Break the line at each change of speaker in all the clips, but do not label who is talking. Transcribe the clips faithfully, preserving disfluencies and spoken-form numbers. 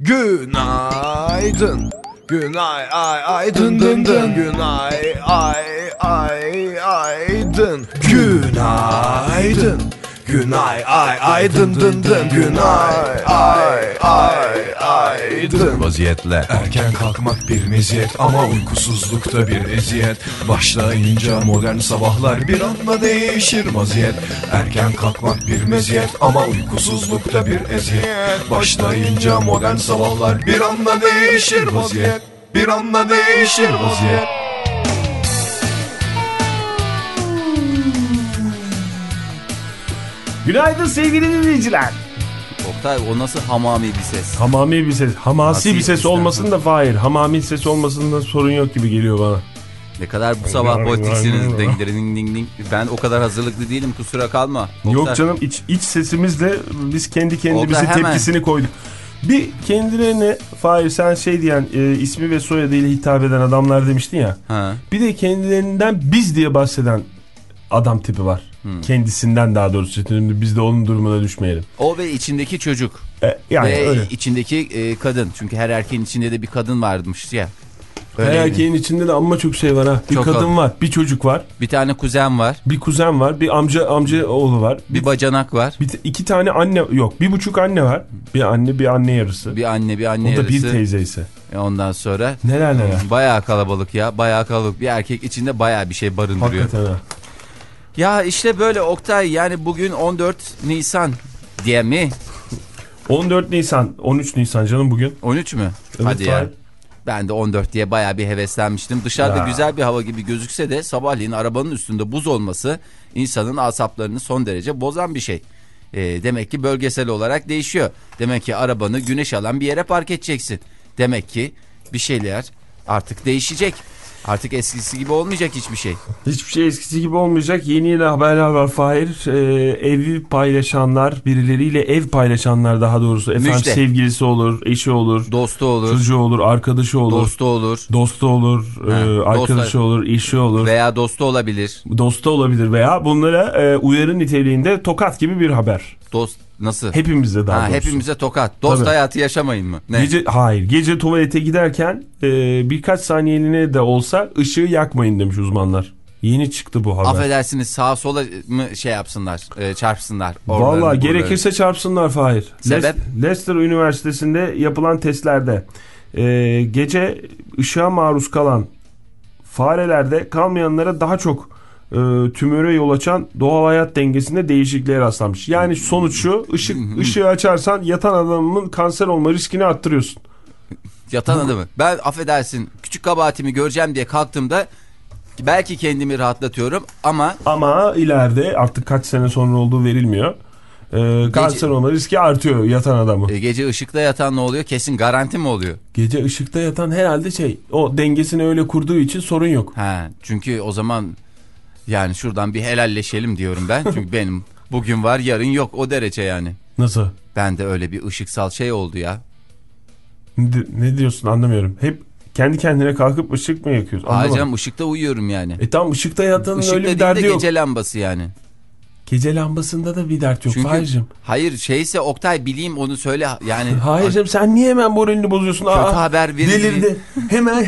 Günaydın. Günay ay ay dın dın dın. Günay ay ay ay dın. Günaydın. Günay ay ay dın dın dın. Günay ay ay ay dın.
Vaziyetle erken kalkmak bir meziyet ama uykusuzlukta bir eziyet. Başlayınca modern sabahlar bir anda değişir vaziyet. Erken kalkmak bir meziyet ama uykusuzlukta bir eziyet. Başlayınca modern sabahlar bir anda değişir vaziyet. Bir anda değişir vaziyet.
Günaydın sevgili dinleyiciler.
Oktay, o nasıl hamami bir ses?
Hamami bir ses. Hamasi
Hamasi
bir ses
işte.
olmasın da Fahir. Hamami ses olmasında sorun yok gibi geliyor bana.
Ne kadar bu sabah boytiksiniz. Ding ding ding ding. Ben o kadar hazırlıklı değilim, kusura kalma. Oktay.
Yok canım, iç, iç sesimizle biz kendi kendimize
Oktay, hemen.
tepkisini koyduk. Bir kendilerine Fahir sen şey diyen e, ismi ve soyadıyla hitap eden adamlar demiştin ya.
Ha.
Bir de kendilerinden biz diye bahseden adam tipi var. Hmm. Kendisinden daha doğrusu. Şimdi biz de onun durumuna düşmeyelim.
O ve içindeki çocuk.
E, yani
ve
öyle.
içindeki e, kadın. Çünkü her erkeğin içinde de bir kadın varmış ya.
Her erkeğin içinde de amma çok şey var ha. Bir
çok
kadın
o.
var, bir çocuk var.
Bir tane kuzen var.
Bir kuzen var, bir amca amca oğlu var.
Bir, bir bacanak var.
Bir, iki tane anne yok, bir buçuk anne var. Bir anne, bir anne yarısı.
Bir anne, bir anne
o
yarısı.
O da bir teyze ise.
E ondan sonra.
Neler neler.
Bayağı kalabalık ya, bayağı kalabalık. Bir erkek içinde bayağı bir şey barındırıyor.
Hakikaten ha.
Ya işte böyle Oktay, yani bugün on dört Nisan diye mi?
on dört Nisan, on üç Nisan canım bugün.
on üç mü?
Evet,
hadi ya.
var.
Ben de on dört diye bayağı bir heveslenmiştim. Dışarıda
ya.
Güzel bir hava gibi gözükse de sabahleyin arabanın üstünde buz olması insanın asaplarını son derece bozan bir şey. E, demek ki bölgesel olarak değişiyor. Demek ki arabanı güneş alan bir yere park edeceksin. Demek ki bir şeyler artık değişecek. Artık eskisi gibi olmayacak hiçbir şey.
Hiçbir şey eskisi gibi olmayacak. Yeni yeni haberler var Fahir. Ee, evi paylaşanlar, birileriyle ev paylaşanlar daha doğrusu. Efendim
Müjde.
Sevgilisi olur, eşi olur.
Dostu olur.
Çocuğu olur, arkadaşı olur.
Dostu olur.
Dostu olur,
Ha,
e, arkadaşı
dostu.
olur, eşi olur.
Veya dostu olabilir.
Dostu olabilir veya bunlara e, uyarı niteliğinde tokat gibi bir haber.
Dost nasıl?
Hepimize daha
ha,
doğrusu.
Hepimize tokat. Dost
Tabii.
hayatı yaşamayın mı? Ne?
Gece, hayır. Gece tuvalete giderken e, birkaç saniyeliğine de olsa ışığı yakmayın demiş uzmanlar. Yeni çıktı bu haber.
Affedersiniz, sağa sola mı şey yapsınlar, e, çarpsınlar?
Valla gerekirse çarpsınlar Fahir.
Sebep?
Le- Leicester Üniversitesi'nde yapılan testlerde e, gece ışığa maruz kalan farelerde kalmayanlara daha çok e, tümöre yol açan doğal hayat dengesinde değişikliğe rastlanmış. Yani sonuç şu: ışık ışığı açarsan yatan adamın kanser olma riskini arttırıyorsun.
Yatan adamı. Ben affedersin, küçük kabahatimi göreceğim diye kalktığımda belki kendimi rahatlatıyorum ama...
Ama ileride artık kaç sene sonra olduğu verilmiyor. Ee, kanser olma riski artıyor yatan adamı.
E, gece ışıkta yatan ne oluyor? Kesin garanti mi oluyor?
Gece ışıkta yatan herhalde şey, o dengesini öyle kurduğu için sorun yok.
Ha, çünkü o zaman yani şuradan bir helalleşelim diyorum ben. Çünkü benim bugün var yarın yok, o derece yani.
Nasıl?
Ben de öyle bir ışıksal şey oldu ya.
Ne, ne diyorsun, anlamıyorum. Hep kendi kendine kalkıp ışık mı yakıyorsun?
Ayrıca ışıkta uyuyorum yani.
E tam ışıkta yatanın
Işıkta
öyle bir
değil
derdi
de
yok.
gece lambası yani.
Gece lambasında da bir dert yok.
Çünkü,
Fahir'cim.
hayır şeyse Oktay, bileyim onu söyle yani.
Hayır'cım sen niye hemen moralini bozuyorsun?
Kötü
Aa,
haber verin.
Delirdi. hemen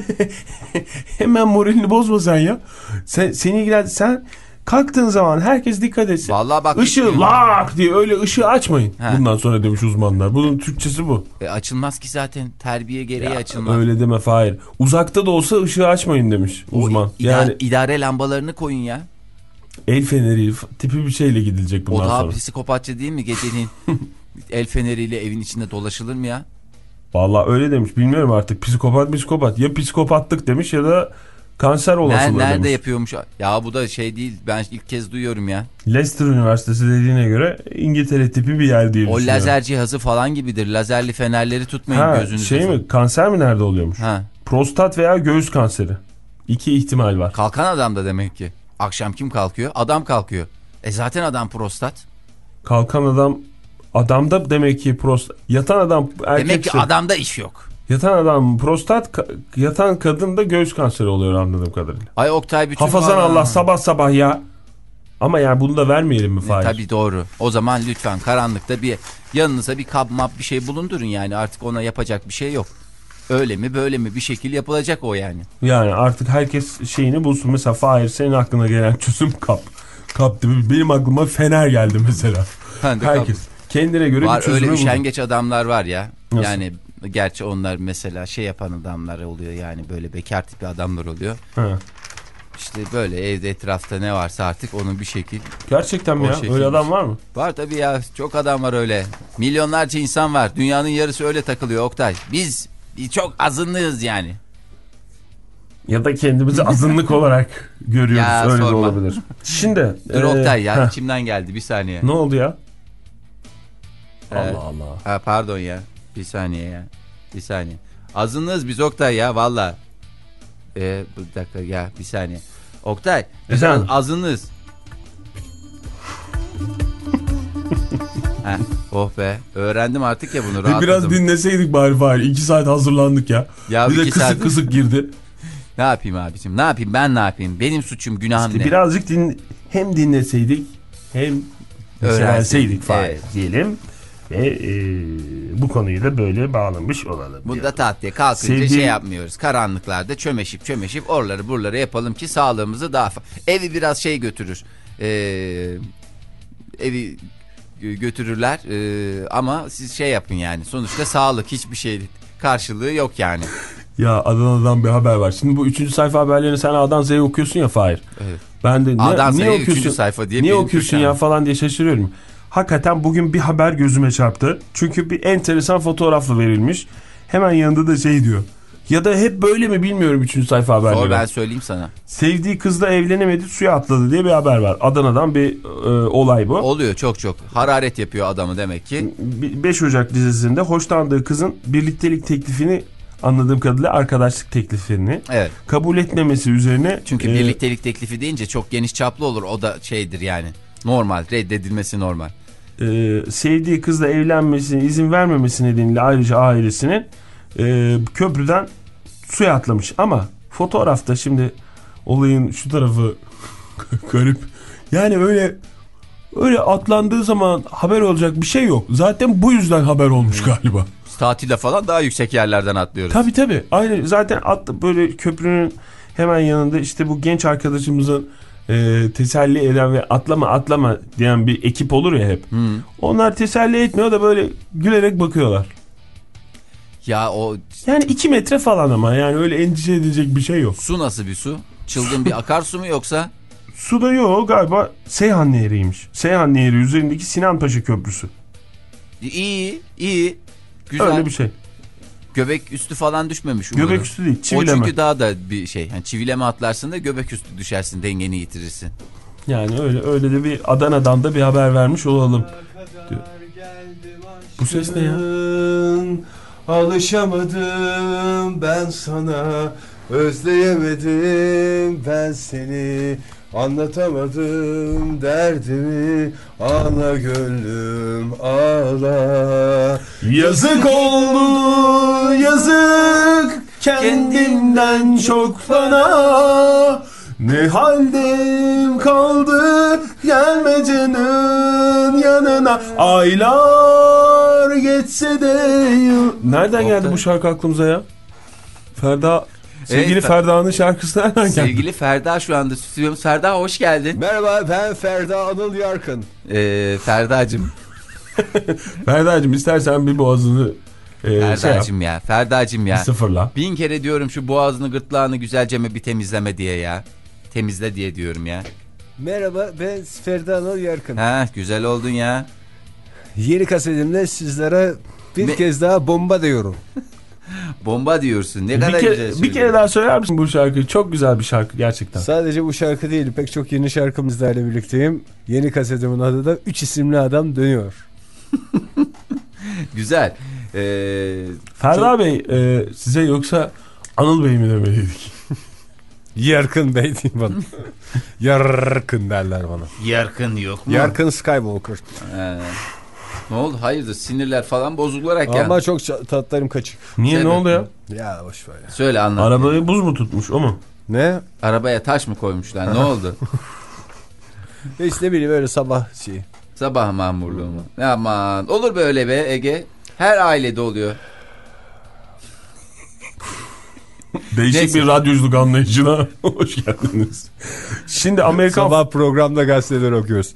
hemen moralini bozma sen ya. Sen, seni ilgilen, sen kalktığın zaman herkes dikkat etsin.
Vallahi bak.
Işığı lak diye öyle ışığı açmayın.
He.
Bundan sonra demiş uzmanlar. Bunun Türkçesi bu.
E, açılmaz ki zaten, terbiye gereği
Ya,
açılmaz.
öyle deme Fahir. Uzakta da olsa ışığı açmayın demiş uzman.
O, ida-
yani
idare lambalarını koyun ya.
el feneri tipi bir şeyle gidilecek bundan
O daha
sonra.
psikopatça değil mi geceliğin? El feneriyle evin içinde dolaşılır mı ya?
Vallahi öyle demiş. Bilmiyorum artık. Psikopat psikopat. Ya psikopatlık demiş ya da kanser olasılığı
Nerede, nerede
demiş.
yapıyormuş? Ya bu da şey değil. Ben ilk kez duyuyorum ya.
Leicester Üniversitesi dediğine göre İngiltere tipi bir yer diye
O
düşünüyorum.
lazer cihazı falan gibidir. Lazerli fenerleri tutmayın
ha,
gözünüzde.
şey mi? Kanser mi nerede oluyormuş?
Ha.
Prostat veya göğüs kanseri. İki ihtimal var.
Kalkan adam da demek ki. Akşam kim kalkıyor? Adam kalkıyor. E zaten adam prostat.
Kalkan adam, adamda demek ki prostat. Yatan adam erkekse.
Demek ki adamda iş yok.
Yatan adam prostat, yatan kadın da göğüs kanseri oluyor anladığım kadarıyla.
Ay Oktay, bütün
Hafazan
var-
Allah sabah sabah ya. Ama yani bunu da vermeyelim mi Fahir?
E, tabii doğru. O zaman lütfen karanlıkta bir yanınıza bir kap map bir şey bulundurun yani artık ona yapacak bir şey yok. Öyle mi böyle mi bir şekil yapılacak o yani.
Yani artık herkes şeyini bulsun. Mesela Fahir senin aklına gelen çözüm kap. Kap değil mi? Benim aklıma fener geldi mesela. Herkes kap. Kendine göre
var,
bir çözümü
öyle
bulsun.
üşengeç adamlar var ya.
Nasıl?
Yani gerçi onlar mesela şey yapan adamlar oluyor yani böyle bekar tipi adamlar oluyor.
Ha.
İşte böyle evde etrafta ne varsa artık onun bir şekil.
Gerçekten mi ya?
şekil.
Öyle adam var mı?
Var tabii ya çok adam var öyle. Milyonlarca insan var. Dünyanın yarısı öyle takılıyor Oktay. Biz çok azınlığız yani.
Ya da kendimizi azınlık olarak görüyoruz.
Ya,
öyle
sorma.
de olabilir. Şimdi.
Dur
e,
Oktay ya
heh.
içimden geldi bir saniye.
Ne oldu ya?
Ee,
Allah Allah.
Ha, pardon ya bir saniye ya. Bir saniye. Azınlığız biz Oktay ya valla. Ee, bir dakika ya bir saniye. Oktay biz
Efendim?
azınlığız. Heh, oh be öğrendim artık ya bunu rahatladım.
Biraz dinleseydik bari Fahir. İki saat hazırlandık ya.
Ya
bir de
iki
kısık
saat...
kısık girdi.
Ne yapayım abicim ne yapayım ben ne yapayım benim suçum günahım
İşte
ne?
birazcık din, hem dinleseydik hem öğrenseydik Fahir
evet.
diyelim. Ve e, bu konuyu da böyle bağlamış olalım.
Bunda tatlıya kalkınca
Sevdiğim...
şey yapmıyoruz. Karanlıklarda çömeşip çömeşip oraları buraları yapalım ki sağlığımızı daha... Evi biraz şey götürür. Ee, evi götürürler ee, ama siz şey yapın yani. Sonuçta sağlık hiçbir şey karşılığı yok yani.
Ya Adana'dan bir haber var. Şimdi bu üçüncü sayfa haberlerini sen A'dan Z'ye okuyorsun ya Fahir.
Evet.
Ben de
A'dan
ne,
Z'ye
niye
üçüncü sayfa diye
niye
bir
okuyorsun ya falan diye şaşırıyorum. Hakikaten bugün bir haber gözüme çarptı. Çünkü bir enteresan fotoğrafla verilmiş. Hemen yanında da şey diyor. Ya da hep böyle mi bilmiyorum üçüncü sayfa haberleri.
Sor ben söyleyeyim sana.
Sevdiği kızla evlenemedi suya atladı diye bir haber var. Adana'dan bir e, olay bu.
Oluyor çok çok. Hararet yapıyor adamı demek ki.
beş Ocak dizisinde hoşlandığı kızın birliktelik teklifini anladığım kadarıyla arkadaşlık teklifini
evet.
kabul etmemesi üzerine.
Çünkü
e,
birliktelik teklifi deyince çok geniş çaplı olur. O da şeydir yani. Normal reddedilmesi normal.
E, sevdiği kızla evlenmesine izin vermemesi nedeniyle ayrıca ailesinin e, köprüden suya atlamış. Ama fotoğrafta şimdi olayın şu tarafı garip. Yani öyle öyle atlandığı zaman haber olacak bir şey yok. Zaten bu yüzden haber olmuş galiba.
Tatilde falan daha yüksek yerlerden atlıyoruz.
Tabii tabii. Aynı zaten at, böyle köprünün hemen yanında işte bu genç arkadaşımızın e, teselli eden ve atlama atlama diyen bir ekip olur ya hep.
Hmm.
Onlar teselli etmiyor da böyle gülerek bakıyorlar.
Ya o...
Yani iki metre falan ama yani öyle endişe edecek bir şey yok.
Su nasıl bir su? Çılgın bir akarsu mu yoksa?
Su da yok galiba Seyhan Nehri'ymiş. Seyhan Nehri üzerindeki Sinanpaşa Köprüsü.
İyi, iyi. Güzel.
Öyle bir şey.
Göbek üstü falan düşmemiş umarım.
Göbek üstü değil, çivileme.
O çünkü daha da bir şey. Yani çivileme atlarsın da göbek üstü düşersin, dengeni yitirirsin.
Yani öyle öyle de bir Adana'dan da bir haber vermiş olalım. Diyor. Bu ses ne ya?
Alışamadım ben sana, özleyemedim ben seni, anlatamadım derdimi, ağla gönlüm ağla. Yazık oldu yazık kendimden çok bana, ne haldeyim kaldı gelmecenin yanına, aylar geçse de yıl. Nereden geldi bu şarkı aklımıza ya? Ferda, sevgili
Evet,
Ferda'nın şarkısı nereden geldi?
Sevgili Ferda şu anda stüdyomuz. Ferda hoş geldin.
Merhaba, ben Ferda Anıl Yarkın.
Ee, Ferda'cığım.
Ferda'cığım istersen bir boğazını e,
Ferda'cığım
şey
ya. Ferda'cığım ya.
sıfırla.
Bin kere diyorum şu boğazını gırtlağını güzelce mi bir temizleme diye ya. Temizle diye diyorum ya.
Merhaba, ben Ferda Anıl Yarkın.
Ha güzel oldun ya.
Yeni kasetimle sizlere bir
Ne?
kez daha bomba diyorum.
Bomba diyorsun. Ne
Bir
kadar
kere,
güzel
bir
söylüyorsun.
kere daha söyler misin bu şarkıyı? Çok güzel bir şarkı gerçekten.
Sadece bu şarkı değil, pek çok yeni şarkımızlarla birlikteyim. Yeni kasetimin adı da Üç isimli Adam Dönüyor.
Güzel. Ee,
Ferda
çok...
Bey e, size yoksa Anıl Bey mi demeliydik?
Yarkın Bey diyeyim bana. Yarkın derler bana.
Yarkın yok mu?
Yarkın Skywalker.
Ee, ne oldu? Hayırdır? Sinirler falan bozularak ya.
Ama çok tatlarım kaçık.
Niye
Sebep
ne oldu ya?
Ya boşver ya.
Söyle anlat.
Arabayı buz mu tutmuş o mu?
Ne?
Arabaya taş mı koymuşlar? Ne oldu?
Hiç ne bileyim öyle sabah şeyi.
Sabah mamurluğu mu? Aman olur böyle be Ege. Her ailede oluyor.
Değişik
Neyse.
bir radyoculuk anlayışına hoş geldiniz. Şimdi Amerikan...
Sabah programda gazeteler okuyoruz.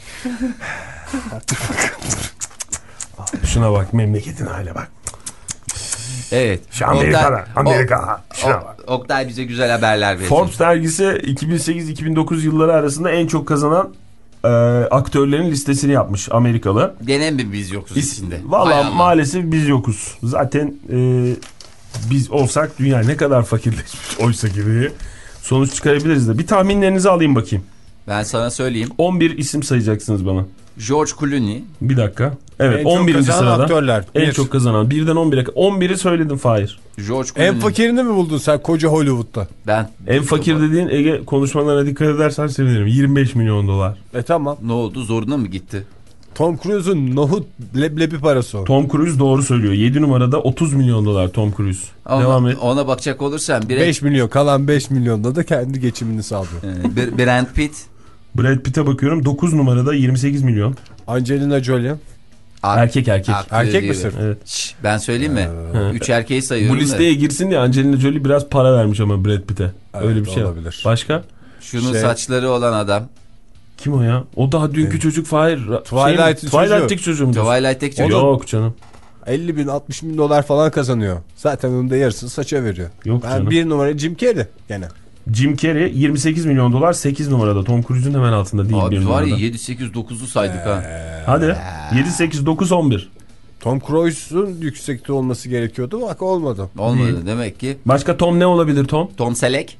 Şuna bak, memleketin hale bak.
Evet.
Şu Amerika'da,
Oktay-
Amerika.
O-
Şuna
O-
bak.
Oktay bize güzel haberler verecek.
Forbes dergisi iki bin sekiz iki bin dokuz yılları arasında en çok kazanan e, aktörlerin listesini yapmış, Amerikalı.
Gene mi biz yokuz
İs-
içinde? Hay
Valla
Allah.
maalesef biz yokuz. Zaten e, biz olsak dünya ne kadar fakirleşmiş oysa ki diye sonuç çıkarabiliriz de. Bir tahminlerinizi alayım bakayım.
Ben sana söyleyeyim.
on bir isim sayacaksınız bana.
George Clooney.
Bir dakika. Evet,
En çok
on birinci
kazanan
sırada.
aktörler.
En
Bir.
çok kazanan. Birden on bire. on biri söyledim Fahir.
George Clooney.
En fakirini mi buldun sen koca Hollywood'da?
Ben.
En fakir dediğin, Ege, konuşmalarına dikkat edersen sevinirim. yirmi beş milyon dolar.
E tamam.
Ne oldu? Zoruna mı gitti?
Tom Cruise'un nohut leblebi parası o.
Tom Cruise doğru söylüyor. yedi numarada otuz milyon dolar Tom Cruise.
Ama
Devam et.
ona bakacak olursan bir
beş milyon, kalan beş milyonda da kendi geçimini sağlıyor.
Ee, bir- Brad Pitt.
Brad Pitt'e bakıyorum. dokuz numarada yirmi sekiz milyon.
Angelina Jolie.
Erkek erkek.
Aktör
Erkek
diyor.
misin?
Evet.
Şş, ben söyleyeyim mi? Üç erkeği
Bu
sayıyorum
listeye
da.
girsin diye Angelina Jolie biraz para vermiş ama Brad Pitt'e.
Evet,
Öyle bir şey
olabilir.
Başka?
Şunun
Şey-
saçları olan adam.
Kim o ya? O daha dünkü çocuk Fahir.
Twilight'in çocuğu.
Twilight'teki çocuğu mu?
Twilight'teki çocuk.
Yok canım.
elli bin altmış bin dolar falan kazanıyor. Zaten onun da yarısını saça veriyor.
Yok
Ben
canım.
bir numara Jim Carrey gene.
Jim Carrey yirmi sekiz milyon dolar, sekiz numarada. Tom Cruise'un hemen altında değil bir
Abi var
numarada.
ya yedi sekiz dokuzu saydık ha.
Hadi. yedi sekiz dokuz on bir.
Tom Cruise'un yüksekte olması gerekiyordu. Bak olmadı.
Olmadı
Değil.
demek ki.
Başka Tom ne olabilir Tom?
Tom Selleck.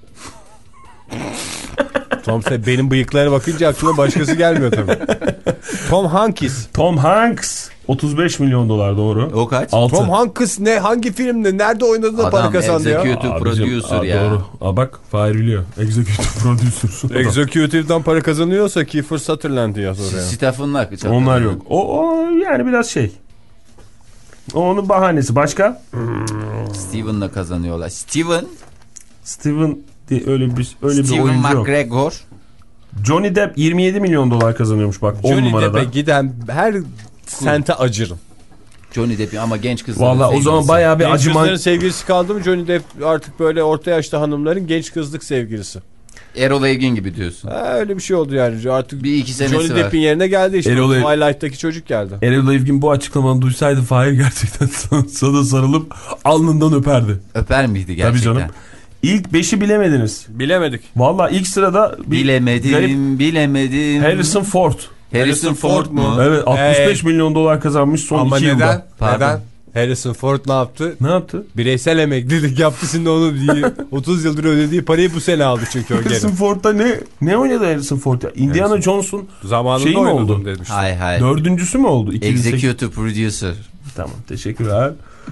Tom sen benim bıyıklara bakınca aklıma başkası gelmiyor tabii. Tom Hanks.
Tom Hanks. otuz beş milyon dolar doğru.
O kaç?
altı.
Tom Hanks ne? Hangi filmde? Nerede oynadı da para
Adam
kazandı ya?
executive
Abicim,
producer
aa,
ya.
Doğru. Aa, bak Fahir biliyor. Executive producer.
Executive'dan para kazanıyorsa Kiefer Sutherland yaz oraya.
Stephen Lack.
Onlar yok. O, o yani biraz şey. O onun bahanesi. Başka?
Steven'la kazanıyorlar. Steven.
Steven diye öyle bir öyle bir
Steven
oyuncu yok.
McGregor.
Johnny Depp yirmi yedi milyon dolar kazanıyormuş bak on
Johnny
numarada.
Depp'e giden her sente acırım.
Johnny Depp ama genç kızların
Valla o
sevgilisi.
zaman bayağı bir
Genç
acıman.
kızların sevgilisi kaldı mı Johnny Depp artık böyle orta yaşta hanımların genç kızlık sevgilisi.
Errol Evgin gibi diyorsun.
Ha, öyle bir şey oldu yani artık
Bir iki senesi
Johnny
var.
Depp'in yerine geldi işte.
Erol Ev-
Twilight'taki çocuk geldi.
Erol Evgin bu açıklamanı duysaydı Fahir gerçekten sana, sana sarılıp alnından öperdi.
Öper miydi gerçekten?
Tabii canım. İlk beşi bilemediniz.
Bilemedik.
Valla ilk sırada bir
Bilemedim,
garip
bilemedim.
Harrison Ford.
Harrison Ford mu?
Evet altmış beş
Ee,
milyon dolar kazanmış son
Ama
iki
neden?
yılda.
Pardon.
Neden? Harrison Ford ne yaptı?
Ne yaptı?
Bireysel emeklilik yaptı şimdi onu değil, otuz yıldır ödediği parayı bu sene aldı çünkü o
Harrison
gene.
Ford'da ne ne oynadı Harrison Ford ya? Indiana Jones'un
Zamanında
Şey mi
oynadım
oldu?
demiş.
Hay hay.
dördüncüsü mü oldu? iki bin sekiz.
Executive producer.
Tamam teşekkürler.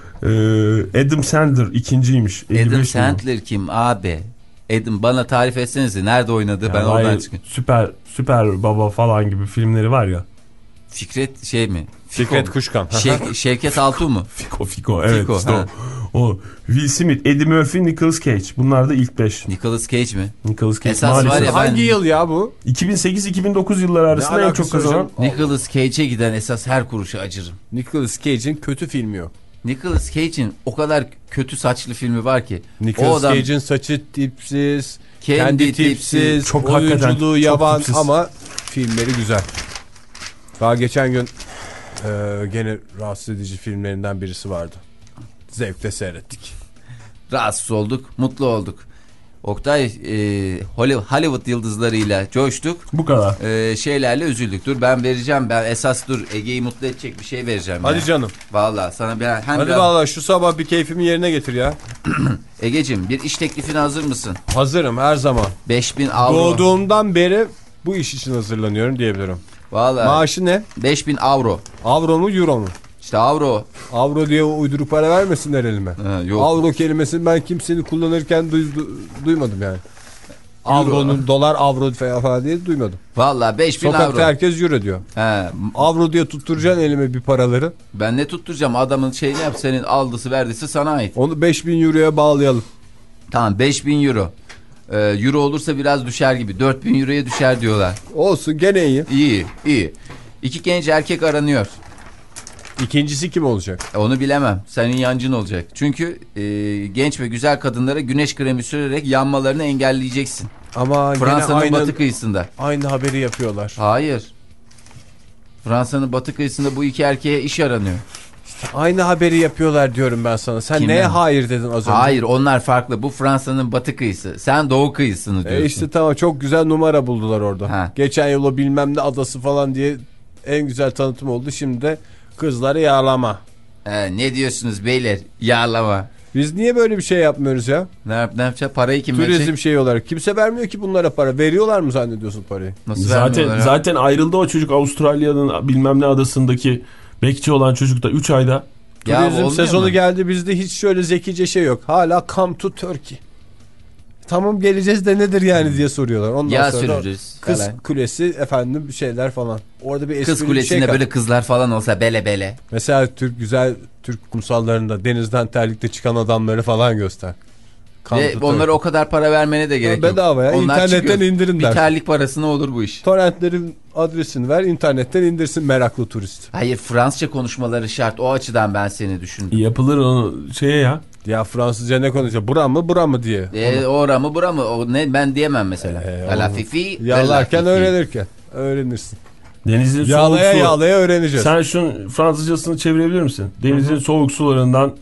Ee, Adam Sandler ikinciymiş. elli beş
Adam
milyon.
Sandler kim abi? Adam bana tarif etsenize nerede oynadı
Ya
ben
vay,
oradan çıkayım.
Süper Süper Baba falan gibi filmleri var ya.
Fikret şey mi?
Fikret Kuşkan.
Şev- Şevket Altuğ mu?
Fiko Fiko evet
Fiko,
işte
ha.
o. o. Will Smith, Eddie Murphy, Nicolas Cage. Bunlar da ilk beş.
Nicolas Cage mi?
Nicolas Cage
Esas
maalesef.
var ya, ben-
Hangi yıl ya bu?
iki bin sekiz iki bin dokuz yılları arasında en
alakası
çok kazanan.
hocam?
Nicolas Cage'e giden esas her kuruşa acırım.
Nicolas Cage'in kötü filmi yok.
Nicolas Cage'in o kadar kötü saçlı filmi var ki. o
Nicolas
adam
Cage'in saçı tipsiz,
Kendi
kendi,
tipsiz,
tipsiz,
çok
oyunculuğu
hakikaten çok
yavan
tipsiz.
ama filmleri güzel. Daha geçen gün e, gene rahatsız edici filmlerinden birisi vardı. Zevkle seyrettik.
rahatsız olduk, mutlu olduk. Oktay e, Hollywood yıldızlarıyla coştuk.
Bu kadar.
E, şeylerle üzüldük. Dur ben vereceğim. Ben esas dur Ege'yi mutlu edecek bir şey vereceğim.
Hadi
ya.
canım.
Vallahi sana bir hem
Hadi
biraz...
vallahi şu sabah bir keyfimi yerine getir ya.
Egeciğim bir iş teklifine hazır mısın?
Hazırım her zaman.
beş bin avro.
Doğduğumdan beri bu iş için hazırlanıyorum diyebilirim.
Vallahi
Maaşı ne?
beş bin avro.
Avro mu euro mu?
İşte avro.
Avro diye uyduruk para vermesinler elime.
Ha, yok.
Avro kelimesini ben kimsenin kullanırken duy- du- duymadım yani. Avronun dolar avro falan diye duymadım.
Vallahi beş bin
Sokakta
avro.
herkes euro diyor.
He,
Avro diye tutturacaksın elime bir paraları.
ben ne tutturacağım adamın şeyini yap senin aldısı verdisi sana ait.
Onu beş bin euroya bağlayalım.
Tamam beş bin euro. Ee, euro olursa biraz düşer gibi. dört bin euroya düşer diyorlar.
Olsun gene iyi.
İyi, iyi. İki genç erkek aranıyor.
İkincisi kim olacak?
Onu bilemem. Senin yancın olacak. Çünkü e, genç ve güzel kadınlara güneş kremi sürerek yanmalarını engelleyeceksin.
Ama
Fransa'nın
aynı,
batı kıyısında.
aynı haberi yapıyorlar.
Hayır. Fransa'nın batı kıyısında bu iki erkeğe iş aranıyor.
Aynı haberi yapıyorlar diyorum ben sana. Sen
Kimden?
neye hayır dedin az önce?
Hayır, onlar farklı. Bu Fransa'nın batı kıyısı. Sen doğu kıyısını diyorsun.
E işte tamam, çok güzel numara buldular orada.
Ha.
Geçen yıl o bilmem ne adası falan diye en güzel tanıtım oldu. Şimdi de kızları yağlama.
Ee, ne diyorsunuz beyler? Yağlama.
Biz niye böyle bir şey yapmıyoruz ya?
Ne, yap, ne yapacak? Parayı kim
Turizm
verecek?
şeyi olarak. Kimse vermiyor ki bunlara para. Veriyorlar mı zannediyorsun parayı?
Nasıl
Zaten
vermiyorlar ya?
zaten ayrıldı o çocuk, Avustralya'nın bilmem ne adasındaki bekçi olan çocuk da üç ayda.
Ya
Turizm
olmuyor
sezonu
mu?
geldi, bizde hiç şöyle zekice şey yok. Hala come to Turkey. Tamam geleceğiz de nedir yani diye soruyorlar. Ondan
Yağ
sonra
sürürüz
kız
falan.
kulesi efendim bir şeyler falan. Orada bir
Kız
esprili bir
kulesinde
şey
böyle kızlar falan olsa bele bele.
Mesela Türk güzel Türk kumsallarında denizden terlikle çıkan adamları falan göster. Come
Ve
to
onlara
Turkey.
o kadar para vermene de gerek yok.
Bedava ya,
Onlar
internetten
çıkıyor.
indirin
Bir
der.
terlik parasına olur bu iş.
Torrentlerin adresini ver, internetten indirsin meraklı turist.
Hayır, Fransızca konuşmaları şart. O açıdan ben seni düşündüm.
Yapılır onu şeye ya.
Ya Fransızca ne konuşuyor? Bura mı bura mı diye.
E, ora mı bura mı? O ne, ben diyemem mesela.
Ee,
La
onu-
fifi.
Yağlarken
la fifi.
öğrenirken. Öğrenirsin.
Denizin
Yağlaya
soğuk su.
yağlaya öğreneceğiz.
Sen şunun Fransızcasını çevirebilir misin? Denizin soğuk sularından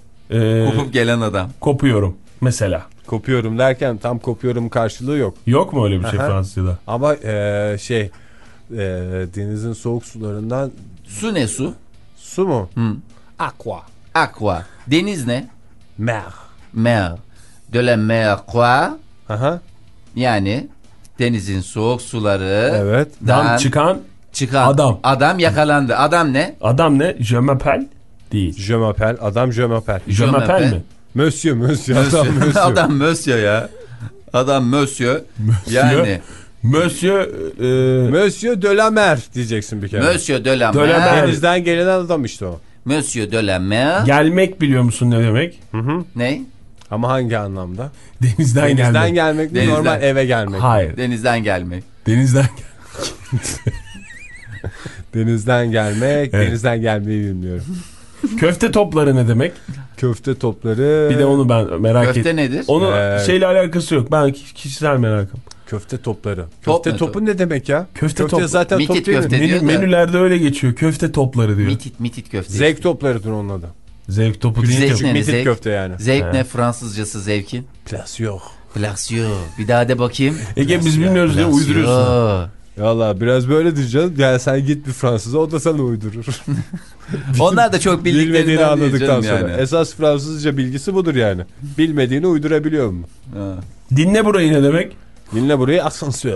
e,
Kopup gelen adam.
kopuyorum mesela.
Kopuyorum derken tam kopuyorum karşılığı yok.
Yok mu öyle bir şey
Aha.
Fransızca'da?
Ama e, şey e, denizin soğuk sularından
Su ne su?
su mu?
Hı.
Aqua.
Aqua. Deniz ne?
Mer.
Mer. De la mer quoi?
Aha.
Yani denizin soğuk suları.
Evet.
Dan çıkan
Çıkan
Adam.
Adam yakalandı. Adam ne?
adam ne? Je m'appelle değil.
Je m'appelle. Adam je m'appelle.
Je m'appelle mi?
Monsieur, monsieur. Adam
Monsieur.
monsieur.
Adam monsieur ya. Adam monsieur. Yani
Monsieur e,
Monsieur de la mer diyeceksin bir kere.
Monsieur de la
De la
mer.
mer.
Denizden gelen adam işte o.
Monsieur de la mer.
gelmek biliyor musun ne demek?
Ne?
Ama hangi anlamda?
Denizden,
Denizden
gelmek.
gelmek mi,
Denizden.
normal eve gelmek?
Hayır.
Denizden gelmek.
Denizden
Denizden gelmek,
Evet.
denizden gelmeyi bilmiyorum.
Köfte topları ne demek?
Köfte topları.
Bir de onu ben merak ettim.
Köfte nedir?
Onun
Ee,
şeyle alakası yok. Ben ki- kişisel merakım.
Köfte topları.
Top
köfte
ne
topu ne demek ya?
Köfte topu.
zaten
Mitit
top değil mi?
köfte.
Menü,
diyor da-
menülerde öyle geçiyor. Köfte topları diyor.
Mitit mitit köfte.
Zevk toplarıdır onun adı.
Zevk topu değil.
Zevk
ki.
ne?
Mitit
zevk?
köfte yani.
Zevk
He.
ne Fransızcası zevkin?
Plasyon.
Plasyon. Bir daha de bakayım.
Ege biz bilmiyoruz diye uyduruyorsun.
Plasyon.
Valla biraz böyle diyeceksin. Yani sen git bir Fransız'a, o da sana uydurur.
Onlar da çok
Bilmediğini
bildiklerinden değil
anladıktan
canım
sonra.
yani.
Esas Fransızca bilgisi budur yani. Bilmediğini uydurabiliyor mu?
Ha.
Dinle burayı ne demek?
Dinle burayı, asansör.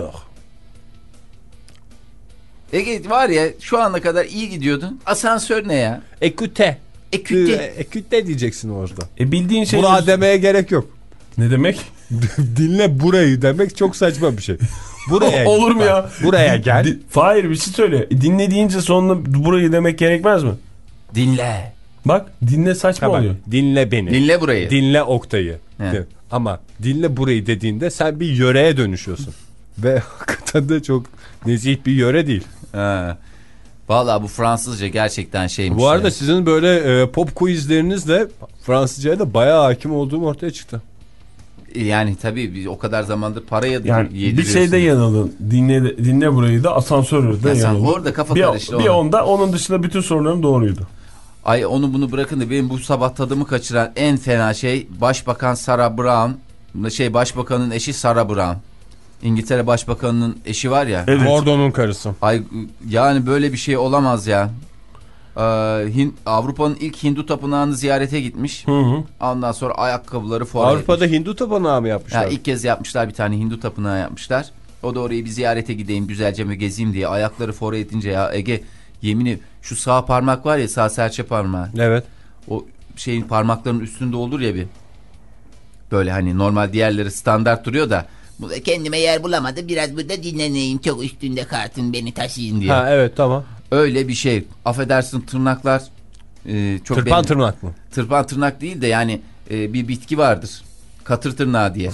Ege var ya, şu ana kadar iyi gidiyordun. Asansör ne ya?
Eküte.
Eküte.
Eküte diyeceksin orada.
E bildiğin şey.
Bura demeye gerek yok.
Ne demek?
Dinle burayı demek çok saçma bir şey. Buraya
Olur mu ya?
Buraya gel.
Di- Hayır, bir şey söyle. Dinle deyince sonunda burayı demek gerekmez mi?
Dinle.
Bak dinle saçma
Tamam,
oluyor.
dinle beni.
Dinle burayı.
Dinle Oktay'ı.
He.
De- Ama dinle burayı dediğinde sen bir yöreye dönüşüyorsun. Ve hakikaten de çok nezih bir yöre değil.
Ha. Vallahi bu Fransızca gerçekten şeymiş.
Bu arada
ya.
sizin böyle e, pop quizlerinizle Fransızcaya da bayağı hakim olduğum ortaya çıktı.
Yani tabii biz o kadar zamandır paraya
Yani bir
yediriyorsun.
şeyde yanıldın. Dinle, dinle burayı da asansörde
Ya sen
yanıldın.
orada kafa
bir,
karıştı
bir
ona.
onda, onun dışında bütün soruların doğruydu.
Ay onu bunu bırakın da benim bu sabah tadımı kaçıran en fena şey Başbakan Sarah Brown, şey Başbakanın eşi Sarah Brown. İngiltere Başbakanının eşi var ya.
Evet.
Gordon'un karısı.
Ay yani böyle bir şey olamaz ya. Ee, Hin- Avrupa'nın ilk Hindu tapınağını ziyarete gitmiş.
Hı hı.
Ondan sonra ayakkabıları fuara
Avrupa'da
etmiş.
Hindu tapınağı mı yapmışlar?
Ha, ilk kez yapmışlar, bir tane Hindu tapınağı yapmışlar. O da orayı bir ziyarete gideyim güzelce ve gezeyim diye ayakları fora edince ya Ege, yemini şu sağ parmak var ya, sağ serçe parmağı.
Evet.
O şeyin parmaklarının üstünde olur ya bir. Böyle hani normal diğerleri standart duruyor da. Bu da kendime yer bulamadı, biraz burada dinleneyim, çok üstünde kartın, beni taşıyın diye.
Ha evet tamam.
Öyle bir şey. Affedersin tırnaklar. E, çok
Tırpan
benim-
tırnak mı?
Tırpan tırnak değil de yani e, bir bitki vardır. Katır tırnağı diye.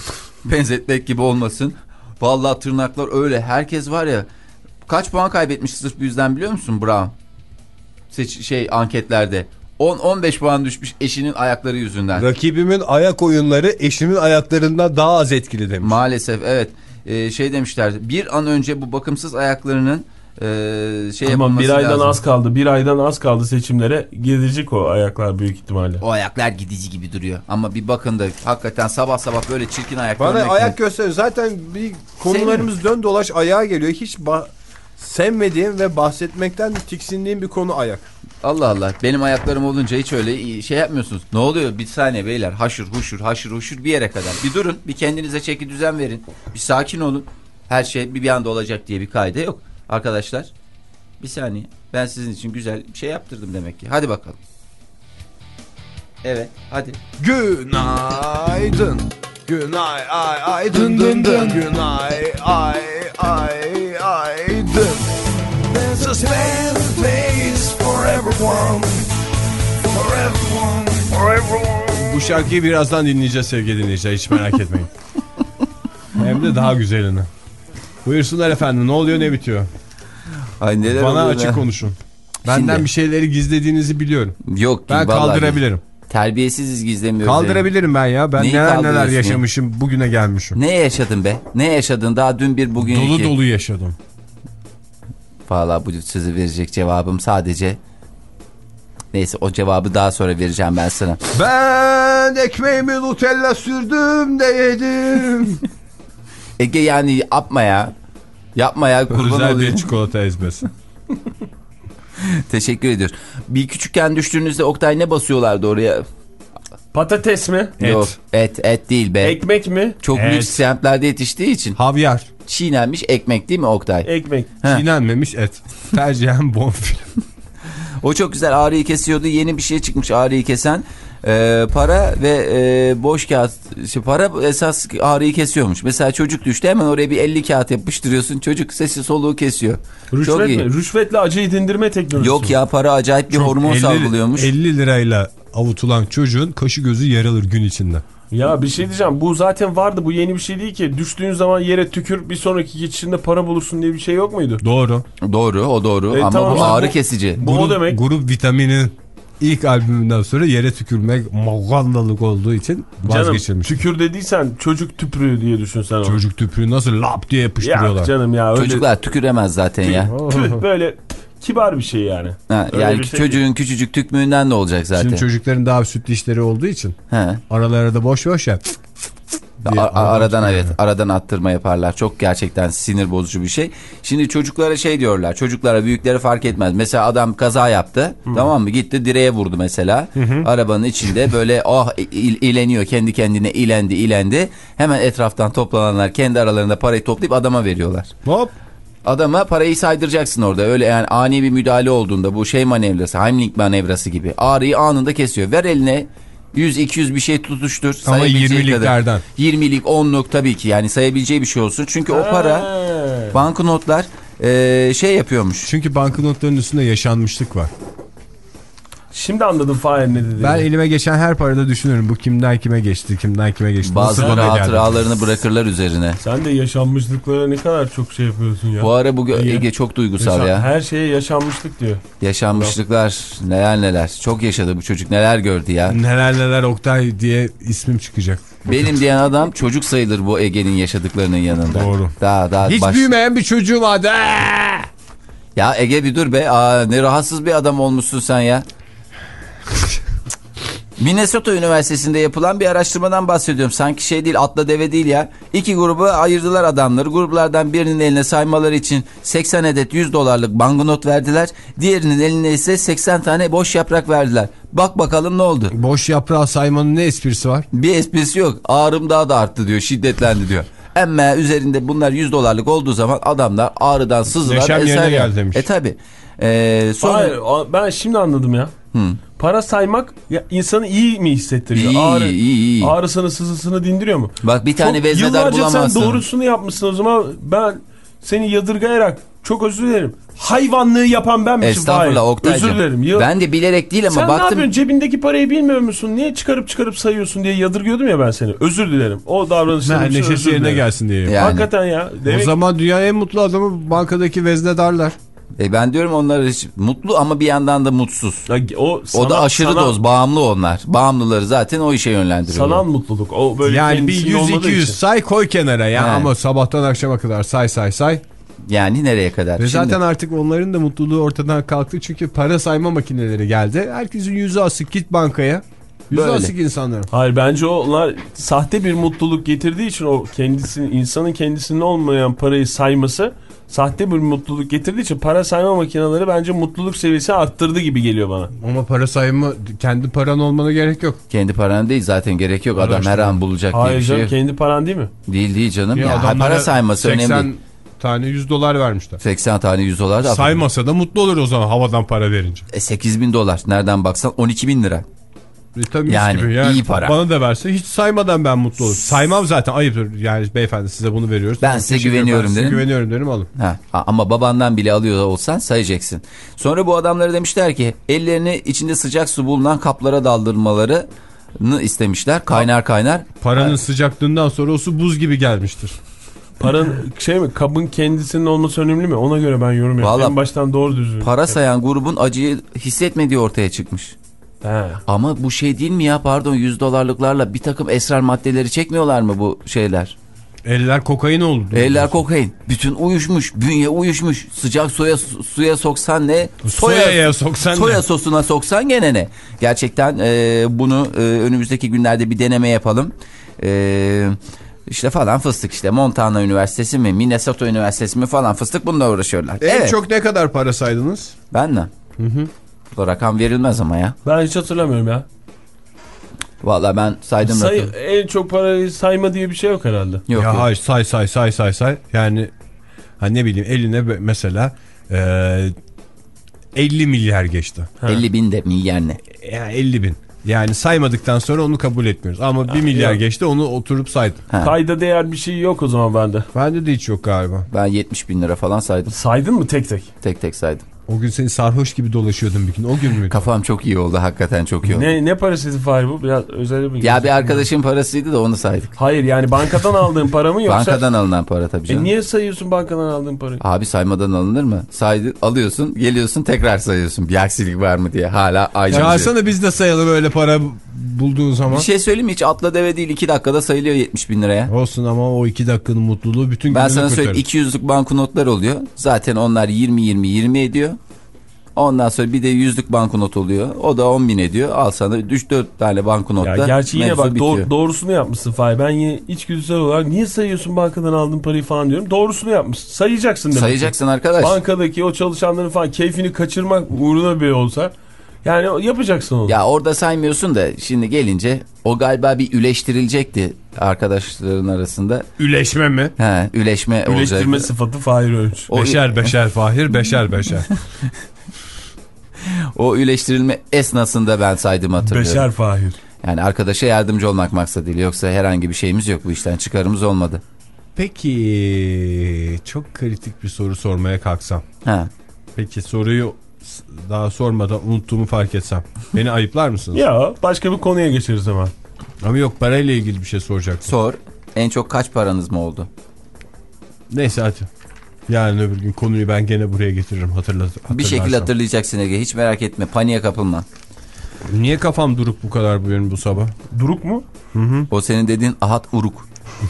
benzetmek gibi olmasın. Vallahi tırnaklar öyle. Herkes var ya, kaç puan kaybetmiş sırf bu yüzden biliyor musun Brown? Seç, şey anketlerde. on on beş puan düşmüş eşinin ayakları yüzünden.
Rakibimin ayak oyunları eşimin ayaklarından daha az etkili demiş.
Maalesef evet. Ee, şey demişler, bir an önce bu bakımsız ayaklarının e, şey
Tamam,
yapılması
bir aydan
lazım.
az kaldı. Bir aydan az kaldı seçimlere. Gidecek o ayaklar büyük ihtimalle.
O ayaklar gidici gibi duruyor. Ama bir bakın da hakikaten sabah sabah böyle çirkin ayaklar.
Bana ayak gösterin. Zaten bir konularımız dön dolaş ayağa geliyor. Hiç sevmediğim ve bahsetmekten tiksindiğim bir konu ayak.
Allah Allah. Benim ayaklarım olunca hiç öyle şey yapmıyorsunuz. Ne oluyor? Bir saniye beyler. Haşır huşur haşır huşur bir yere kadar. Bir durun. Bir kendinize çeki düzen verin. Bir sakin olun. Her şey bir, bir anda olacak diye bir kaide yok. Arkadaşlar bir saniye. Ben sizin için güzel bir şey yaptırdım demek ki. Hadi bakalım. Evet hadi.
Günaydın. Günay ay ay dın dın dın. Günay ay ay ay dın. There's a special place for everyone. For everyone. For everyone.
Bu şarkıyı birazdan dinleyeceğiz sevgili dinleyiciler. Hiç merak etmeyin. Hem de daha güzelini. Buyursunlar efendim. Ne oluyor ne bitiyor?
Ay, neler
Bana
oluyor
açık
ne?
konuşun. Benden
Şimdi,
bir şeyleri gizlediğinizi biliyorum.
Yok.
Ben kaldırabilirim.
Terbiyesiziz gizlemiyoruz.
Kaldırabilirim ben ya. Ben
Neyi
neler neler
kaldırıyorsun
yaşamışım ya? Bugüne gelmişim.
Ne yaşadın be? Ne yaşadın? Daha dün bir bugün
Dolu
iki.
dolu yaşadım.
Valla bu sözü verecek cevabım sadece... Neyse o cevabı daha sonra vereceğim ben sana.
Ben ekmeğimi Nutella sürdüm de yedim.
Ege yani yapma ya. Yapma ya, kurban
Özel bir
olayım.
çikolata ezmesi.
Teşekkür ediyoruz. Bir küçükken düştüğünüzde Oktay ne basıyorlardı oraya?
Patates mi?
Et.
Yok, et et değil be.
Ekmek mi?
Çok
Et.
lüks semtlerde yetiştiği için
Havyar.
çiğnenmiş ekmek değil mi Oktay?
Ekmek.
Ha.
Çiğnenmemiş et. Tercihen bonfile.
O çok güzel ağrıyı kesiyordu. Yeni bir şey çıkmış ağrıyı kesen. Ee, para ve e, boş kağıt. Şey, para esas ağrıyı kesiyormuş. Mesela çocuk düştü, hemen oraya bir elli kağıt yapıştırıyorsun. Çocuk sesi soluğu kesiyor.
Rüşvet
çok iyi.
mi? Rüşvetle acıyı dindirme teknolojisi.
Yok ya, para acayip bir
Çok
hormon
elli
salgılıyormuş.
elli lirayla avutulan çocuğun kaşı gözü yarılır gün içinde.
Ya bir şey diyeceğim. Bu zaten vardı. Bu yeni bir şey değil ki. Düştüğün zaman yere tükür, bir sonraki geçişinde para bulursun diye bir şey yok muydu?
Doğru.
Doğru, o doğru.
E,
ama
tamam
bu
işte
ağrı
bu-
kesici.
Bu o demek.
Grup vitaminin ilk albümünden sonra yere tükürmek magandalık olduğu için vazgeçilmiş.
Canım tükür dediysen çocuk tüprüğü diye düşün sen onu.
Çocuk tüpüğü nasıl lap diye
Ya
yapıştırıyorlar.
canım ya. Öyle
Çocuklar tüküremez zaten ya.
tüh, böyle kibar bir şey yani.
Ha,
Öyle
yani
bir şey
çocuğun
değil.
küçücük tükmüğünden de olacak zaten.
Şimdi çocukların daha süt dişleri olduğu için
He.
aralarda boş boş ya.
A- a- aradan evet aradan attırma yaparlar. Çok gerçekten sinir bozucu bir şey. Şimdi çocuklara şey diyorlar. Çocuklara büyükleri fark etmez. Mesela adam kaza yaptı. Hı. Tamam mı? Gitti direğe vurdu mesela. Hı hı. Arabanın içinde böyle oh il, ileniyor. Kendi kendine ilendi ilendi. Hemen etraftan toplananlar kendi aralarında parayı toplayıp adama veriyorlar.
Hop.
Adama parayı saydıracaksın orada. Öyle yani ani bir müdahale olduğunda bu şey manevrası, Heimlich manevrası gibi ağrıyı anında kesiyor. Ver eline yüz iki yüz bir şey tutuştur.
Ama
sayabileceği
yirmiliklerden.
kadar. yirmilik onluk tabii ki yani sayabileceği bir şey olsun. Çünkü o para
He.
banknotlar e, şey yapıyormuş.
Çünkü banknotların üstünde yaşanmışlık var.
Şimdi anladım Fahir ne dedi.
Ben elime geçen her parada düşünüyorum. Bu kimden kime geçti, kimden kime geçti. Nasıl
Bazıları
bana geldi?
hatıralarını bırakırlar üzerine.
Sen de yaşanmışlıklara ne kadar çok şey yapıyorsun ya.
Bu ara bu
İyi.
Ege çok duygusal
Yaşan-
ya.
Her şeye yaşanmışlık diyor.
Yaşanmışlıklar neler neler. Çok yaşadı bu çocuk, neler gördü ya.
Neler neler Oktay diye ismim çıkacak.
Benim diyen adam çocuk sayılır bu Ege'nin yaşadıklarının yanında.
Doğru.
Daha daha
Hiç
baş...
büyümeyen bir çocuğum vardı.
Ya Ege bir dur be. Aa, ne rahatsız bir adam olmuşsun sen ya. Minnesota Üniversitesi'nde yapılan bir araştırmadan bahsediyorum. Sanki şey değil, atla deve değil ya. İki grubu ayırdılar adamları. Gruplardan birinin eline saymaları için seksen adet yüz dolarlık banknot verdiler. Diğerinin eline ise seksen tane boş yaprak verdiler. Bak bakalım ne oldu?
Boş yaprağı saymanın ne esprisi var?
Bir esprisi yok. Ağrım daha da arttı diyor. Şiddetlendi diyor. Ama üzerinde bunlar yüz dolarlık olduğu zaman adamlar ağrıdan sızılar.
Neşem yerine geldi demiş.
E tabi. Ee, sonra...
Hayır, o- ben şimdi anladım ya.
Hı.
Para saymak ya insanı iyi mi hissettiriyor?
İyi,
Ağrı,
iyi, iyi.
Ağrısını sızısını dindiriyor mu?
Bak bir tane
Çok
veznedar
yıllarca
bulamazsın.
sen doğrusunu yapmışsın o zaman ben seni yadırgayarak Çok özür dilerim. Hayvanlığı yapan ben misin?
Estağfurullah Oktay'cığım.
Özür dilerim. Yıl...
Ben de bilerek değil ama
Sen
baktım.
ne yapıyorsun? Cebindeki parayı bilmiyor musun? Niye çıkarıp çıkarıp sayıyorsun diye yadırgıyordum ya ben seni. Özür dilerim. O davranışlarım için
neşesi
özür
yerine
dilerim.
gelsin diye.
Yani.
Hakikaten ya. Demek...
O zaman dünyanın en mutlu adamı bankadaki veznedarlar.
E ben diyorum onlar hiç mutlu ama bir yandan da mutsuz.
Ya, o, sana,
O da aşırı
sana,
doz bağımlı onlar. Bağımlıları zaten o işe yönlendiriyor.
Sanal mutluluk. O böyle
Yani bir
kendisinin
yüz
olmadığı
iki yüz
için.
say koy kenara ya,
He.
ama sabahtan akşama kadar say say say.
Yani nereye kadar?
Ve
Şimdi,
zaten artık onların da mutluluğu ortadan kalktı çünkü para sayma makineleri geldi. Herkesin yüzü asık, git bankaya. Yüzü
Böyle.
asık insanların.
Hayır, bence onlar sahte bir mutluluk getirdiği için o kendisinin insanın kendisinin olmayan parayı sayması sahte bir mutluluk getirdiği için para sayma makineleri bence mutluluk seviyesini arttırdı gibi geliyor bana.
Ama para sayma, kendi paran olmana gerek yok.
kendi paran değil zaten, gerek yok. Adam her
Araştırma.
an bulacak diye
Hayır
bir şey
canım,
yok.
kendi paran değil mi?
Değil değil canım.
Ya
Ya,
adamlara
para sayması
seksen
önemli.
tane yüz dolar vermişler.
seksen tane yüz dolar da.
Saymasa da mutlu olur o zaman havadan para verince.
E, sekiz bin dolar. Nereden baksan on iki bin lira.
E, tabii
Yani,
gibi. Yani
iyi para.
Bana da verse hiç saymadan ben mutlu olurum. Saymam zaten, ayıptır. Yani beyefendi size bunu veriyoruz.
Ben
Tamam,
size
teşekkür ederim.
güveniyorum
Ben size
derim.
güveniyorum derim, alın.
Ha, ama babandan bile alıyor olsan sayacaksın. Sonra bu adamlara demişler ki ellerini içinde sıcak su bulunan kaplara daldırmalarını istemişler. Kaynar kaynar.
Paranın
Ha.
sıcaklığından sonra o su buz gibi gelmiştir.
Paranın şey mi, kabın kendisinin olması önemli mi? Ona göre ben yorum yapayım.
Vallahi
En baştan doğru düzgün.
Para sayan grubun acıyı hissetmediği ortaya çıkmış.
He.
Ama bu şey değil mi ya, pardon, yüz dolarlıklarla bir takım esrar maddeleri çekmiyorlar mı bu şeyler?
Eller kokain oldu.
Eller kokain. Bütün uyuşmuş. Bünye uyuşmuş. Sıcak suya suya soksan ne?
Soyaya soksan
soya
ne?
sosuna soksan gene ne? Gerçekten e, bunu e, önümüzdeki günlerde bir deneme yapalım. E, işte falan fıstık, işte Montana Üniversitesi mi, Minnesota Üniversitesi mi falan fıstık, bununla uğraşıyorlar.
En
evet.
çok ne kadar para saydınız?
Ben mi?
Hı hı.
Bu rakam verilmez ama ya.
Ben hiç hatırlamıyorum ya.
Vallahi ben saydım.
Say,
rakam.
en çok parayı sayma diye bir şey yok herhalde.
Yok,
Ya
yok.
hayır, say say say say say. Yani ha ne bileyim, eline be- mesela e, elli milyar geçti.
elli bin de milyar ne?
Yani elli bin. Yani saymadıktan sonra onu kabul etmiyoruz. Ama bir milyar
yok.
geçti, onu oturup saydım.
Ha.
Kayda değer bir şey yok o zaman bende.
Bende de hiç yok galiba.
Ben yetmiş bin lira falan saydım.
Saydın mı tek tek?
Tek tek saydım.
O gün seni sarhoş gibi dolaşıyordum bir gün. O gün müydü?
Kafam çok iyi oldu. Hakikaten çok iyi oldu.
Ne ne parasıydı Fahri bu? Biraz özel bir
Ya bir arkadaşın parasıydı da onu saydık.
Hayır, yani bankadan aldığın para mı yoksa?
Bankadan alınan para tabii canım.
E niye sayıyorsun bankadan aldığın parayı?
Abi saymadan alınır mı? Saydı, alıyorsun, geliyorsun, tekrar sayıyorsun. Bir aksilik var mı diye. Hala aynı.
Çağırsana biz de sayalım öyle para bulduğun zaman.
Bir şey söyleyeyim mi? Hiç atla deve değil. iki dakikada sayılıyor yetmiş bin liraya.
Olsun ama o iki dakikanın mutluluğu bütün
Ben
gününü
sana söyleyeyim,
kurtarır.
iki yüzlük banknotlar oluyor. Zaten onlar yirmi yirmi yirmi ediyor. Ondan sonra bir de yüzlük banknot oluyor. O da on bin ediyor. Al sana üç dört tane banknotla.
Ya gerçi yine
mevzu
bak
bitiyor.
doğ- doğrusunu yapmışsın Fahri. Ben yine içgüdüsel olarak niye sayıyorsun bankadan aldığın parayı falan diyorum. Doğrusunu yapmışsın. Sayacaksın demek.
Sayacaksın arkadaş.
Bankadaki o çalışanların falan keyfini kaçırmak uğruna bile olsa yani yapacaksın onu.
Ya orada saymıyorsun da şimdi gelince o galiba bir üleştirilecekti arkadaşların arasında.
Üleşme mi?
He, üleşme
Üleştirme
olacak.
sıfatı Fahir Öğünç.
O,
Beşer beşer Fahir, beşer beşer.
o üleştirilme esnasında ben saydım, hatırlıyorum.
Beşer Fahir.
Yani arkadaşa yardımcı olmak maksadıyla, yoksa herhangi bir şeyimiz yok, bu işten çıkarımız olmadı.
Peki çok kritik bir soru sormaya kalksam.
Ha.
Peki soruyu daha sormadan unuttuğumu fark etsem. Beni ayıplar mısınız?
Ya başka bir konuya geçeriz ama.
Ama yok, parayla ilgili bir şey soracaktım.
Sor. En çok kaç paranız mı oldu?
Neyse hadi. Yarın öbür gün konuyu ben gene buraya getiririm, hatırla,
Bir şekilde hatırlayacaksın Ege. Hiç merak etme. Paniğe kapılma.
Niye kafam duruk bu kadar bu yönü bu sabah?
Duruk mu?
Hı hı.
O senin dediğin Ahat Uruk.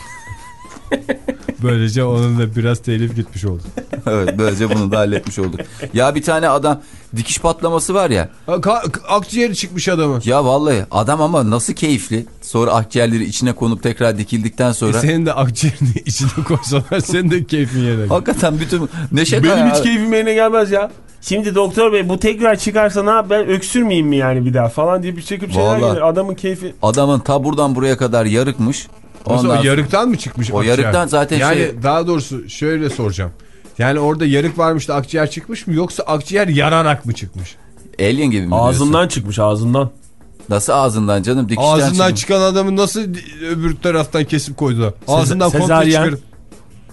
Böylece onun da biraz telif gitmiş oldu.
Evet, böylece bunu da halletmiş olduk. Ya bir tane adam dikiş patlaması var ya.
Akciğeri çıkmış adamın.
Ya vallahi adam ama nasıl keyifli. Sonra akciğerleri içine konup tekrar dikildikten sonra.
E senin de akciğerini içine koysalar senin de keyfin yerine.
Hakikaten bütün neşe
Benim
kaya-
hiç keyfim yerine gelmez ya. Şimdi doktor bey bu tekrar çıkarsa ne yap, ben öksürmeyeyim mi yani bir daha falan diye bir çekip şeyler
Vallahi.
gelir. Adamın keyfi.
Adamın ta buradan buraya kadar yarıkmış.
Nasıl,
Ondan
o yarıktan mı çıkmış
O
akciğer?
yarıktan zaten
yani
şey-
daha doğrusu şöyle soracağım. Yani orada yarık varmış da akciğer çıkmış mı, yoksa akciğer yararak mı çıkmış?
Alien gibi mi
Ağzından
diyorsun?
çıkmış ağzından.
Nasıl ağzından canım? Dikişten
Ağzından
çıkmış.
çıkan adamı nasıl öbür taraftan kesip koydular? Ağzından komple
sezaryen.
çıkarıp.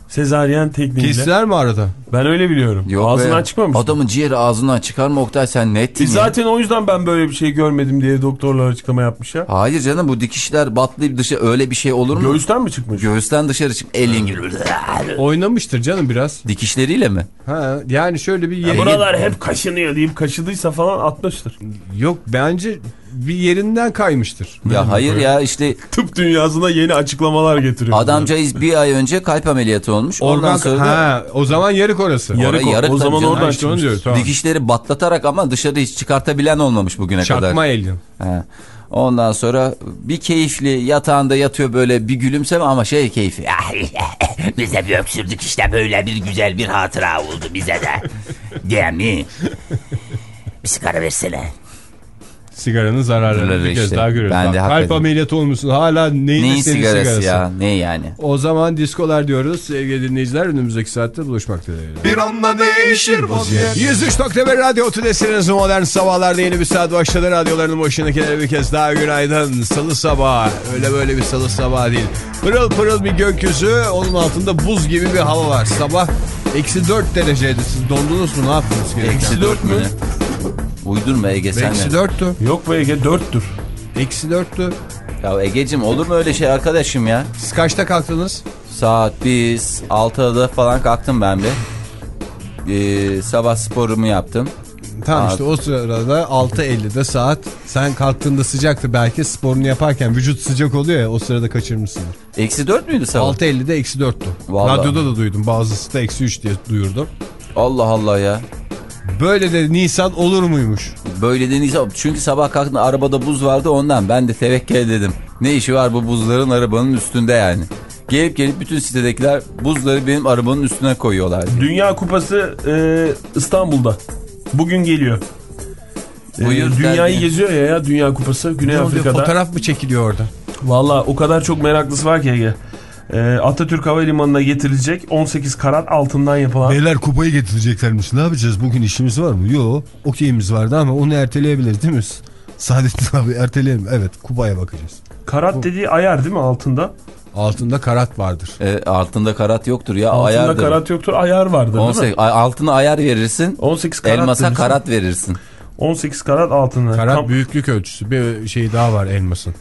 Sezaryen tekniğiyle.
Kestiler mi arada?
Ben öyle biliyorum.
Yok
Ağzından
be.
çıkmamış.
Adamın ciğeri ağzından çıkar mı Oktay, sen ne ettin
E
ya?
zaten o yüzden ben böyle bir şey görmedim diye doktorlar açıklama yapmış ya.
Hayır canım, bu dikişler batlayıp dışı öyle bir şey olur mu?
Göğüsten mi çıkmış?
Göğüsten dışarı çık. Elin gibi.
Oynamıştır canım biraz.
Dikişleriyle mi?
Ha, yani şöyle bir yere...
Buralar hep kaşınıyor deyip kaşıdıysa falan atmıştır.
Yok, bence bir yerinden kaymıştır.
Ya hayır ya, işte
Tıp dünyasına yeni açıklamalar getiriyor.
adamcağız bir ay önce kalp ameliyatı olmuş. Ondan
Organ,
sonra da
ha, o zaman yarık orası.
Yarık o,
yarık
o
tabii
zaman
canım.
oradan
Ha, işte onu
çıkmış.
diyor, tamam.
dikişleri batlatarak ama dışarı hiç çıkartabilen olmamış bugüne kadar.
Çakma elin.
He. Ondan sonra bir keyifli yatağında yatıyor böyle, bir gülümseme ama şey keyfi.
Biz de bir öksürdük işte, böyle bir güzel bir hatıra oldu bize de. Değil mi? Bir sigara versene.
Sigaranın zararlarını
Zararları
bir kez
işte.
daha görüyoruz.
Ben de
Bak, kalp
hakikaten.
ameliyatı olmuşsun. Hala neyin,
Neyin
senin
sigarası,
sigarası
ya? Ne yani?
O zaman diskolar diyoruz. Sevgili dinleyiciler, önümüzdeki saatte buluşmak dileğiyle.
Bir anda değişir vaziyet.
yüz üç nokta bir Radyo Otudesi'niz modern sabahlarda yeni bir saat başladı. Radyolarının başındakilere bir kez daha günaydın. Salı sabahı, öyle böyle bir salı sabahı değil. Pırıl pırıl bir gökyüzü, onun altında buz gibi bir hava var. Sabah eksi dört dereceydi. Siz dondunuz mu, ne yaptınız?
Eksi dört mü? Uydurma Ege, sen
Eksi
de.
dörttü.
Yok be Ege, dörttür.
Eksi dörttü.
Ya Ege'cim, olur mu öyle şey arkadaşım ya?
Siz kaçta kalktınız?
Saat biz altıda falan kalktım ben bir. Ee, sabah sporumu yaptım.
Tamam
Abi.
işte o sırada altı ellide saat. Sen kalktığında sıcaktı belki, sporunu yaparken vücut sıcak oluyor ya, o sırada kaçırmışsındır.
Eksi dört müydü sabah?
altı ellide eksi dörttü.
Vallahi.
Radyoda da duydum, bazısı da eksi üç diye duyurdu.
Allah Allah ya.
Böyle de Nisan olur muymuş?
Böyle de Nisan. Çünkü sabah kalktım, arabada buz vardı ondan. Ben de tevekkül dedim. Ne işi var bu buzların arabanın üstünde yani. Gelip gelip bütün sitedekiler buzları benim arabanın üstüne koyuyorlar.
Dünya Kupası e, İstanbul'da. Bugün geliyor. E,
Buyur,
dünyayı
dergi.
geziyor ya, ya Dünya Kupası Güney
Ne oluyor,
Afrika'da.
fotoğraf mı çekiliyor orada?
Valla o kadar çok meraklısı var ki Ege. E, Atatürk Havalimanı'na getirilecek on sekiz karat altından yapılan.
Beyler kupayı getireceklermiş. Ne yapacağız? Bugün işimiz var mı? Yok. Okeyimiz vardı ama onu erteleyebiliriz değil mi? Saadettin abi, erteleyelim. Evet, kupaya bakacağız.
Karat dediği ayar değil mi altında?
Altında karat vardır.
E, altında karat yoktur ya.
Altında
Ayardır.
karat yoktur, ayar vardır
on
değil
sekiz,
mi?
altına ayar verirsin.
on sekiz karat
Elmasa
demişsin.
karat verirsin.
on sekiz karat altında.
Karat
Tam-
büyüklük ölçüsü. Bir şey daha var elmasın.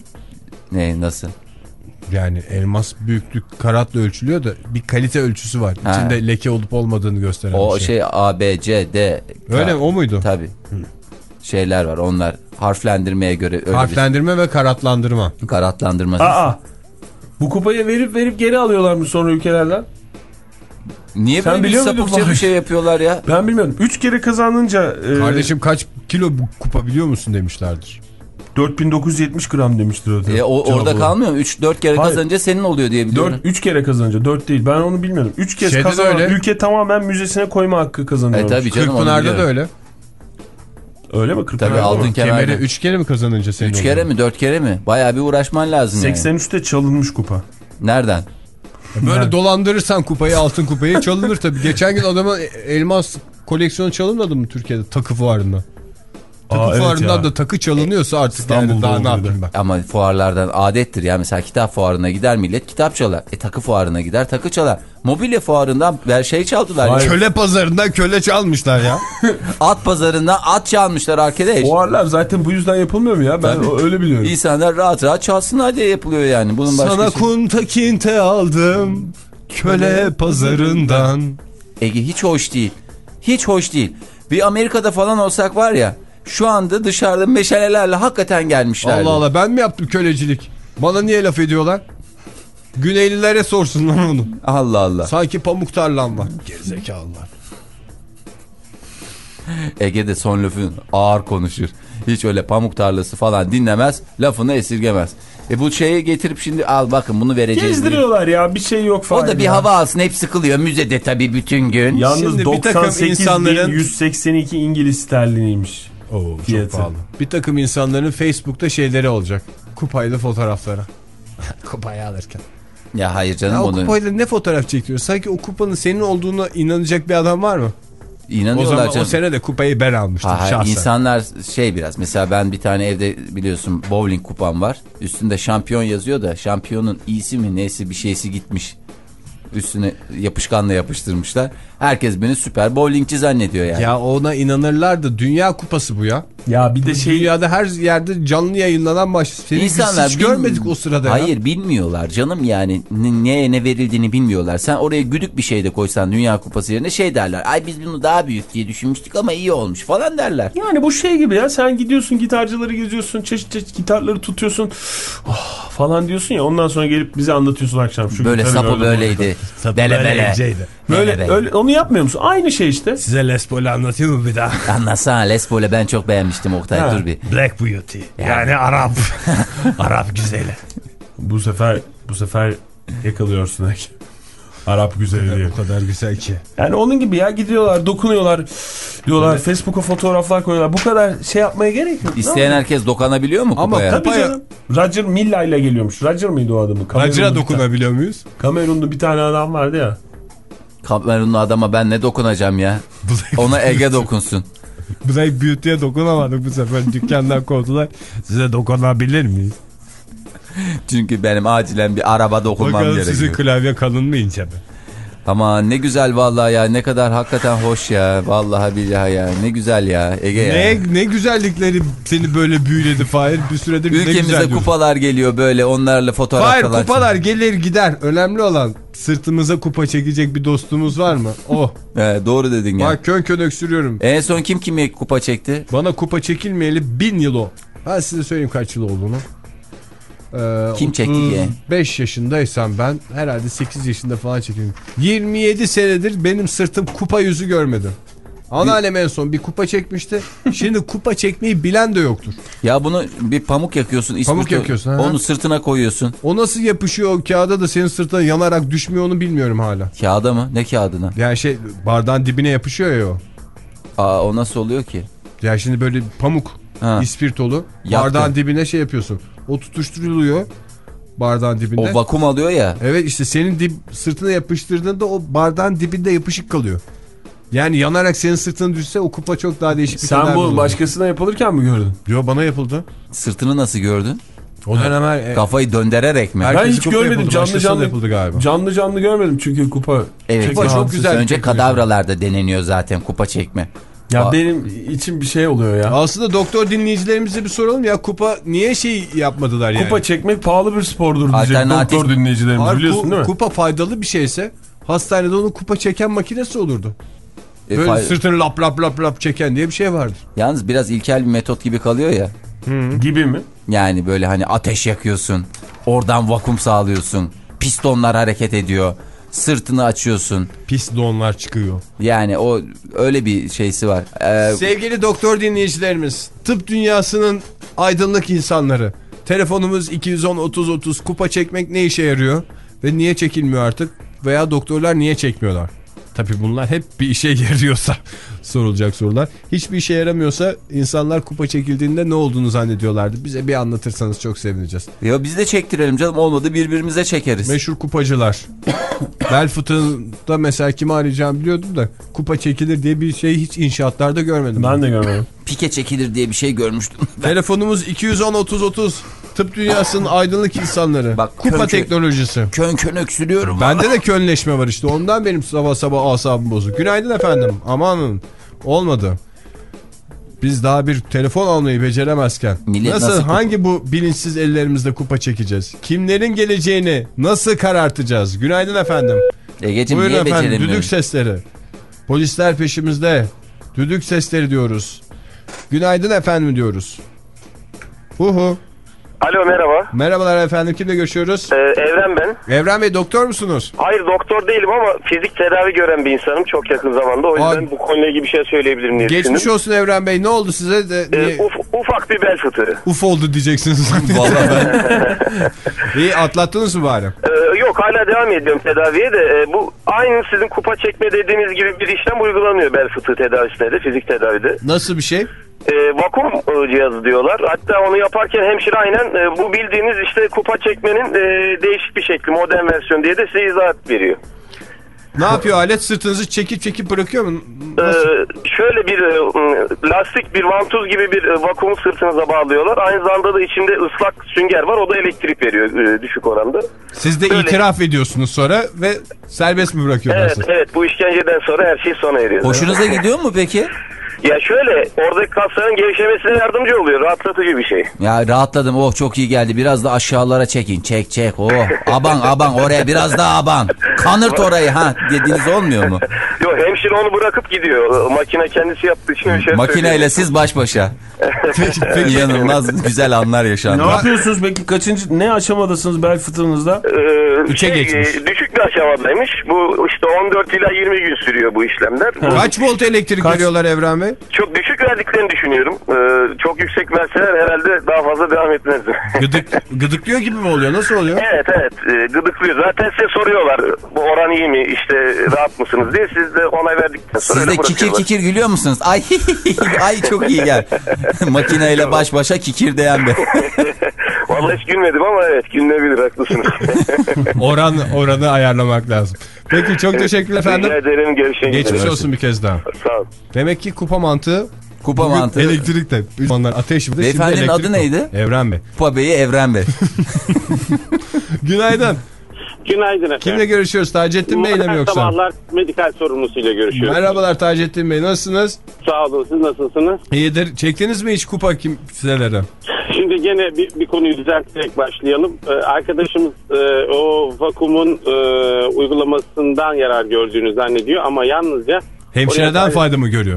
Ne, nasıl?
Yani elmas büyüklük karatla ölçülüyor da bir kalite ölçüsü var.
Ha.
İçinde leke olup olmadığını gösteren
O
bir şey.
şey A, B, C, D.
Öyle
K.
mi? O muydu?
Tabii. Şeyler var, onlar harflendirmeye göre öyle
Harflendirme ve karatlandırma.
bir karatlandırma.
Aa, bu kupayı verip verip geri alıyorlar mı sonra ülkelerden?
Niye
Sen
böyle bir
biliyor muydun
sapıkça bir
Fahir?
şey yapıyorlar ya?
Ben bilmiyorum. üç kere kazanınca e,
Kardeşim kaç kilo bu kupa biliyor musun demişlerdir.
dört bin dokuz yüz yetmiş gram demiştir o.
E, o, orada kalmıyor mu? üç dört kere
Hayır.
kazanınca senin oluyor diye biliyorum.
dört üç kere kazanınca, dört değil. Ben onu bilmiyorum. üç kez
Şeyde de
kazanan
öyle.
ülke tamamen müzesine koyma hakkı kazanıyor.
E tabii canım, onu
Kırkpınar'da da
biliyorum.
öyle.
Öyle mi?
Tabii
Kırkpınar'da
aldın
mı?
kemerde.
Kemeri üç kere mi kazanınca senin
üç
oluyor?
kere mi dört kere mi? Bayağı bir uğraşman lazım
seksen üçte çalınmış kupa.
yani. Nereden?
Böyle dolandırırsan kupayı, altın kupayı çalınır tabii. Geçen gün adama elmas koleksiyonu çalınmadı mı Türkiye'de takı fuarında? Takı
Aa, evet
fuarından
ya.
da takı çalınıyorsa artık
İstanbul'da
yani daha ne
oluyor
yapayım ben?
Ama fuarlardan adettir ya. Mesela kitap fuarına gider millet, kitap çalar. E takı fuarına gider, takı çalar. Mobilya fuarından ver şey çaldılar.
Hayır.
Köle pazarından köle çalmışlar ya.
At pazarından at çalmışlar arkadaş.
Fuarlar zaten bu yüzden yapılmıyor mu ya? Ben
Tabii.
öyle biliyorum.
İnsanlar rahat rahat çalsınlar diye yapılıyor yani. Bunun başka
Sana
şey-
kunta kinte aldım köle pazarından.
Ege hiç hoş değil. Hiç hoş değil. Bir Amerika'da falan olsak var ya, şu anda dışarıda meşalelerle hakikaten gelmişlerdi.
Allah Allah, ben mi yaptım kölecilik? Bana niye laf ediyorlar? Güneylilere sorsunlar onu.
Allah Allah.
Sanki pamuk tarlam var. Gerizekalılar.
Ege de son lafın ağır konuşur. Hiç öyle pamuk tarlası falan dinlemez. Lafını esirgemez. E bu şeyi getirip şimdi al bakın bunu vereceğiz.
Gezdiriyorlar ya, bir şey yok falan.
O da bir
ya.
hava alsın, hep sıkılıyor müzede tabii bütün gün.
Yalnız
Şimdi bir takım
doksan sekiz bin
insanların-
yüz seksen iki İngiliz sterliniymiş.
Oo, çok
Fiyatı.
pahalı. Bir takım insanların Facebook'ta şeyleri olacak. Kupayla fotoğrafları. Kupayı alırken.
Ya hayır canım,
Ya o
onu
kupayla ne fotoğraf çekiyor? Sanki o kupanın senin olduğuna inanacak bir adam var mı? O
inanıyorlar
zaman
canım.
o sene de kupayı ben almıştım
Ha, hayır,
şahsen.
insanlar şey biraz, mesela ben bir tane evde biliyorsun bowling kupam var. Üstünde şampiyon yazıyor da şampiyonun iyisi mi neyse bir şeysi gitmiş. Üstüne yapışkanla yapıştırmışlar. Herkes beni süper bowlingçi zannediyor yani.
Ya ona inanırlar da Dünya Kupası bu ya.
Ya bir de şey...
Dünyada her yerde canlı yayınlanan maç. Seni
İnsanlar
biz hiç
bil-
görmedik o sırada
Hayır,
ya.
bilmiyorlar canım yani. N- neye ne verildiğini bilmiyorlar. Sen oraya güdük bir şey de koysan Dünya Kupası yerine şey derler. Ay biz bunu daha büyük diye düşünmüştük ama iyi olmuş falan derler.
Yani bu şey gibi ya, sen gidiyorsun gitarcıları geziyorsun, çeşit çeşit gitarları tutuyorsun oh, falan diyorsun ya, ondan sonra gelip bize anlatıyorsun akşam. Şu
Böyle sapı böyleydi. Bele bele.
Böyle,
bele.
öyle, onu yapmıyor musun? Aynı şey işte.
Size Les Paul'u anlatayım mı bir daha?
Anlatsana Les Paul'u, ben çok beğenmiştim Oktay,
Ha.
dur bir.
Black Beauty. Yani, yani Arap. Arap güzeli.
Bu sefer bu sefer yakalıyorsun Ege. Arap güzeli diye.
O kadar güzel ki.
Yani onun gibi ya, gidiyorlar dokunuyorlar diyorlar, evet. Facebook'a fotoğraflar koyuyorlar. Bu kadar şey yapmaya gerek yok.
İsteyen herkes dokanabiliyor mu kupaya?
Ama tabii canım. Roger Milla ile geliyormuş. Roger mıydı o adamı?
Roger'a dokunabiliyor muyuz?
Kamerun'da bir tane adam vardı ya.
Kamerunlu adama ben ne dokunacağım ya? Ona Ege dokunsun.
Black Beauty'ye dokunamadık bu sefer. Dükkandan kovdular. Size dokunabilir miyiz?
Çünkü benim acilen bir araba dokunmam
Bakalım
gerekiyor.
sizin klavye kalın mı ince mi?
Ama ne güzel vallahi ya, ne kadar hakikaten hoş ya. Vallahi billahi ya, ne güzel ya Ege ya.
Ne, ne güzellikleri seni böyle büyüledi Fahir, bir süredir ne güzel
Ülkemize
diyorsun.
kupalar geliyor böyle, onlarla fotoğraf
Fahir,
falan.
kupalar gelir gider. Önemli olan sırtımıza kupa çekecek bir dostumuz var mı? Oh.
He, doğru dedin ya.
Bak kön kön öksürüyorum.
En son kim kime kupa çekti?
Bana kupa çekilmeyeli bin yıl o. Ben size söyleyeyim kaç yıl olduğunu. Ee,
Kim çekti ki?
beş yaşındaysam ben herhalde sekiz yaşında falan çekildim. yirmi yedi senedir benim sırtım kupa yüzü görmedi. Anneannem en son bir kupa çekmişti. Şimdi kupa çekmeyi bilen de yoktur.
Ya bunu bir pamuk yakıyorsun.
Pamuk yakıyorsun, ha.
Onu sırtına koyuyorsun.
O nasıl yapışıyor o kağıda da senin sırtına yanarak düşmüyor onu bilmiyorum hala.
Kağıda mı? Ne kağıdına?
Yani şey, bardağın dibine yapışıyor ya o.
Aa, o nasıl oluyor ki?
Yani şimdi böyle pamuk,
Ha.
ispirtolu,
Yaktı.
bardağın dibine şey yapıyorsun. O tutuşturuluyor bardağın dibinde.
O vakum alıyor ya.
Evet, işte senin dip, sırtına yapıştırdığında o bardağın dibinde yapışık kalıyor. Yani yanarak senin sırtına düşse o kupa çok daha değişik bir
Sen bu
olur.
başkasına yapılırken mi gördün?
Yo, bana yapıldı.
Sırtını nasıl gördün?
O dönem her,
Kafayı döndürerek mi?
Ben hiç görmedim, canlı canlı
yapıldı galiba.
Canlı canlı görmedim çünkü kupa.
Evet,
Kupa
çok
güzel.
Önce kadavralarda deneniyor zaten kupa çekme.
Ya
Aa.
benim için bir şey oluyor ya.
Aslında doktor dinleyicilerimize bir soralım ya, kupa niye şey yapmadılar yani?
Kupa çekmek pahalı bir spordur diyecek
Alternatif-
doktor dinleyicilerimiz,
Hayır,
biliyorsun
ku,
değil mi?
Kupa faydalı bir şeyse hastanede onun kupa çeken makinesi olurdu.
E,
Böyle
fay-
sırtını lap lap lap lap çeken diye bir şey vardır.
Yalnız biraz ilkel bir metot gibi kalıyor ya.
Gibi mi?
Yani böyle hani ateş yakıyorsun. Oradan vakum sağlıyorsun. Pistonlar hareket ediyor. Sırtını açıyorsun.
Pis donlar çıkıyor.
Yani o öyle bir şeysi var. Ee,
Sevgili doktor dinleyicilerimiz, tıp dünyasının aydınlık insanları, telefonumuz iki yüz on otuz otuz, kupa çekmek ne işe yarıyor ve niye çekilmiyor artık veya doktorlar niye çekmiyorlar? Tabii bunlar hep bir işe yarıyorsa sorulacak sorular. Hiçbir işe yaramıyorsa insanlar kupa çekildiğinde ne olduğunu zannediyorlardı. Bize bir anlatırsanız çok sevineceğiz.
ya biz de çektirelim canım, olmadı birbirimize çekeriz.
Meşhur kupacılar. Bel fıtığında mesela kimi arayacağımı biliyordum da kupa çekilir diye bir şey hiç inşaatlarda görmedim.
Ben de görmedim.
Pike çekilir diye bir şey görmüştüm.
Telefonumuz iki yüz on otuz otuz. Tıp dünyasının aydınlık insanları.
Bak,
kupa
kön-
teknolojisi.
Kön kön öksürüyorum.
Bende de könleşme var işte. Ondan benim sabah sabah asabım bozuk. Günaydın efendim. Amanın. Olmadı. Biz daha bir telefon almayı beceremezken
Millet
nasıl,
nasıl
hangi bu bilinçsiz ellerimizde kupa çekeceğiz? Kimlerin geleceğini nasıl karartacağız? Günaydın efendim.
Egeciğim
Buyurun
niye
efendim,
beceremiyorum?
düdük sesleri. Polisler peşimizde. Düdük sesleri diyoruz. Günaydın efendim diyoruz. Hu hu.
Alo, merhaba.
Merhabalar efendim, kimle görüşüyoruz?
Ee, Evren ben.
Evren Bey, doktor musunuz?
Hayır, doktor değilim ama fizik tedavi gören bir insanım çok yakın zamanda. O yüzden
Aa,
bu konuyla ilgili bir şey söyleyebilirim diye
Geçmiş
düşündüm.
olsun Evren Bey, ne oldu size? De,
Ee,
niye...
uf, ufak bir bel fıtığı.
Uf oldu diyeceksiniz.
Vallahi ben...
İyi, atlattınız mı bari?
Ee, yok, hala devam ediyorum tedaviye de. E, bu aynı sizin kupa çekme dediğiniz gibi bir işlem uygulanıyor bel fıtığı tedavisinde de, fizik tedavide.
Nasıl bir şey?
E, vakum e, cihazı diyorlar. Hatta onu yaparken hemşire aynen e, bu bildiğiniz işte kupa çekmenin e, değişik bir şekli, modern versiyon diye de size izahat veriyor.
Ne yapıyor alet? Sırtınızı çekip çekip bırakıyor mu?
Ee, şöyle bir e, lastik, bir vantuz gibi bir e, vakumu sırtınıza bağlıyorlar. Aynı zamanda da içinde ıslak sünger var. O da elektrik veriyor e, düşük oranda.
Siz de
Böyle...
itiraf ediyorsunuz sonra ve serbest mi bırakıyorlar
Evet,
sizi?
evet. Bu işkenceden sonra her şey sona eriyor.
Hoşunuza gidiyor mu peki?
Ya şöyle, oradaki kasların gevşemesine yardımcı oluyor. Rahatlatıcı bir şey.
Ya rahatladım. Oh çok iyi geldi. Biraz da aşağılara çekin. Çek çek. Oh aban aban oraya biraz daha aban. Kanırt orayı ha dediğiniz olmuyor mu?
Yok, hemşire onu bırakıp gidiyor. Makine kendisi yaptığı için öyle şey
Makineyle siz baş başa.
Peki, peki.
İnanılmaz güzel anlar yaşandı.
Ne yapıyorsunuz peki? Kaçıncı, ne aşamadasınız bel fıtığınızda?
Ee,
Üçe
şey,
geçmiş.
e, Düşük bir aşamadaymış. Bu işte on dört ila yirmi gün sürüyor bu işlemler.
Kaç volt elektrik
Kaç?
veriyorlar Evren Bey?
Çok düşük verdiklerini düşünüyorum. Ee, çok yüksek verseler herhalde daha fazla devam etmezdi.
Gıdık, gıdıklıyor gibi mi oluyor? Nasıl oluyor?
Evet evet, e, gıdıklıyor. Zaten size soruyorlar bu oran iyi mi, işte rahat mısınız diye. Siz de onay verdikten sonra
Siz de
öyle
kikir
bırakıyorlar.
kikir gülüyor musunuz? Ay ay çok iyi gel. Makineyle baş başa kikir diyen be.
Vallahi hiç gülmedim ama evet, gülünebilir, haklısınız.
Oran oranı ayarlamak lazım. Peki çok teşekkürler efendim.
Rica ederim, görüşmek üzere.
Geçmiş olsun bir kez daha.
Sağ ol.
Demek ki kupa mantığı
Kupa
bugün
mantığı.
elektrikte. Onlar ateş bir de
Beyefendinin
şimdi elektrik
adı
yok.
neydi?
Evren Bey.
Kupa Bey'i Evren Bey.
Günaydın.
Günaydın efendim.
Kimle görüşüyoruz? Taceddin Bey ile mi yoksa?
Sabahlar medikal sorumlusuyla görüşüyoruz.
Merhabalar Taceddin Bey, nasılsınız?
Sağ olun, siz nasılsınız?
İyidir. Çektiniz mi hiç kupa kimselere?
Şimdi gene bir, bir konuyu düzelterek başlayalım. Ee, arkadaşımız e, o vakumun e, uygulamasından yarar gördüğünü zannediyor ama yalnızca
Hemşireden
oraya,
fayda mı görüyor?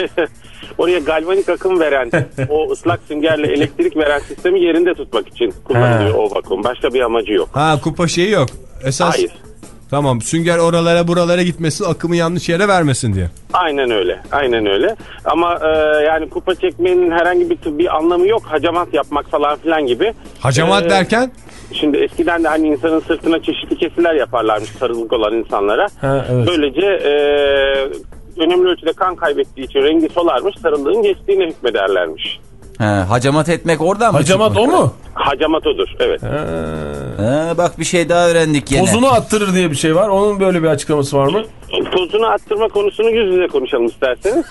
oraya galvanik akım veren, o ıslak süngerle elektrik veren sistemi yerinde tutmak için kullanılıyor o vakum. Başka bir amacı yok.
Ha, kupa şeyi yok. Esas...
Hayır.
Tamam, sünger oralara buralara gitmesin, akımı yanlış yere vermesin diye.
Aynen öyle, aynen öyle. Ama e, yani kupa çekmenin herhangi bir tıbbi anlamı yok. Hacamat yapmak falan filan gibi.
Hacamat
Ee,
derken?
Şimdi eskiden de hani insanın sırtına çeşitli kesiler yaparlarmış sarılık olan insanlara.
Ha, evet.
Böylece e, önemli ölçüde kan kaybettiği için rengi solarmış, sarılığın geçtiğine hükmederlermiş.
He, hacamat etmek oradan mı
Hacamat
çıkmış?
o mu?
Hacamat odur, evet.
He, bak bir şey daha öğrendik yine.
Tozunu attırır diye bir şey var. Onun böyle bir açıklaması var mı?
Tozunu attırma konusunu yüz yüze konuşalım isterseniz.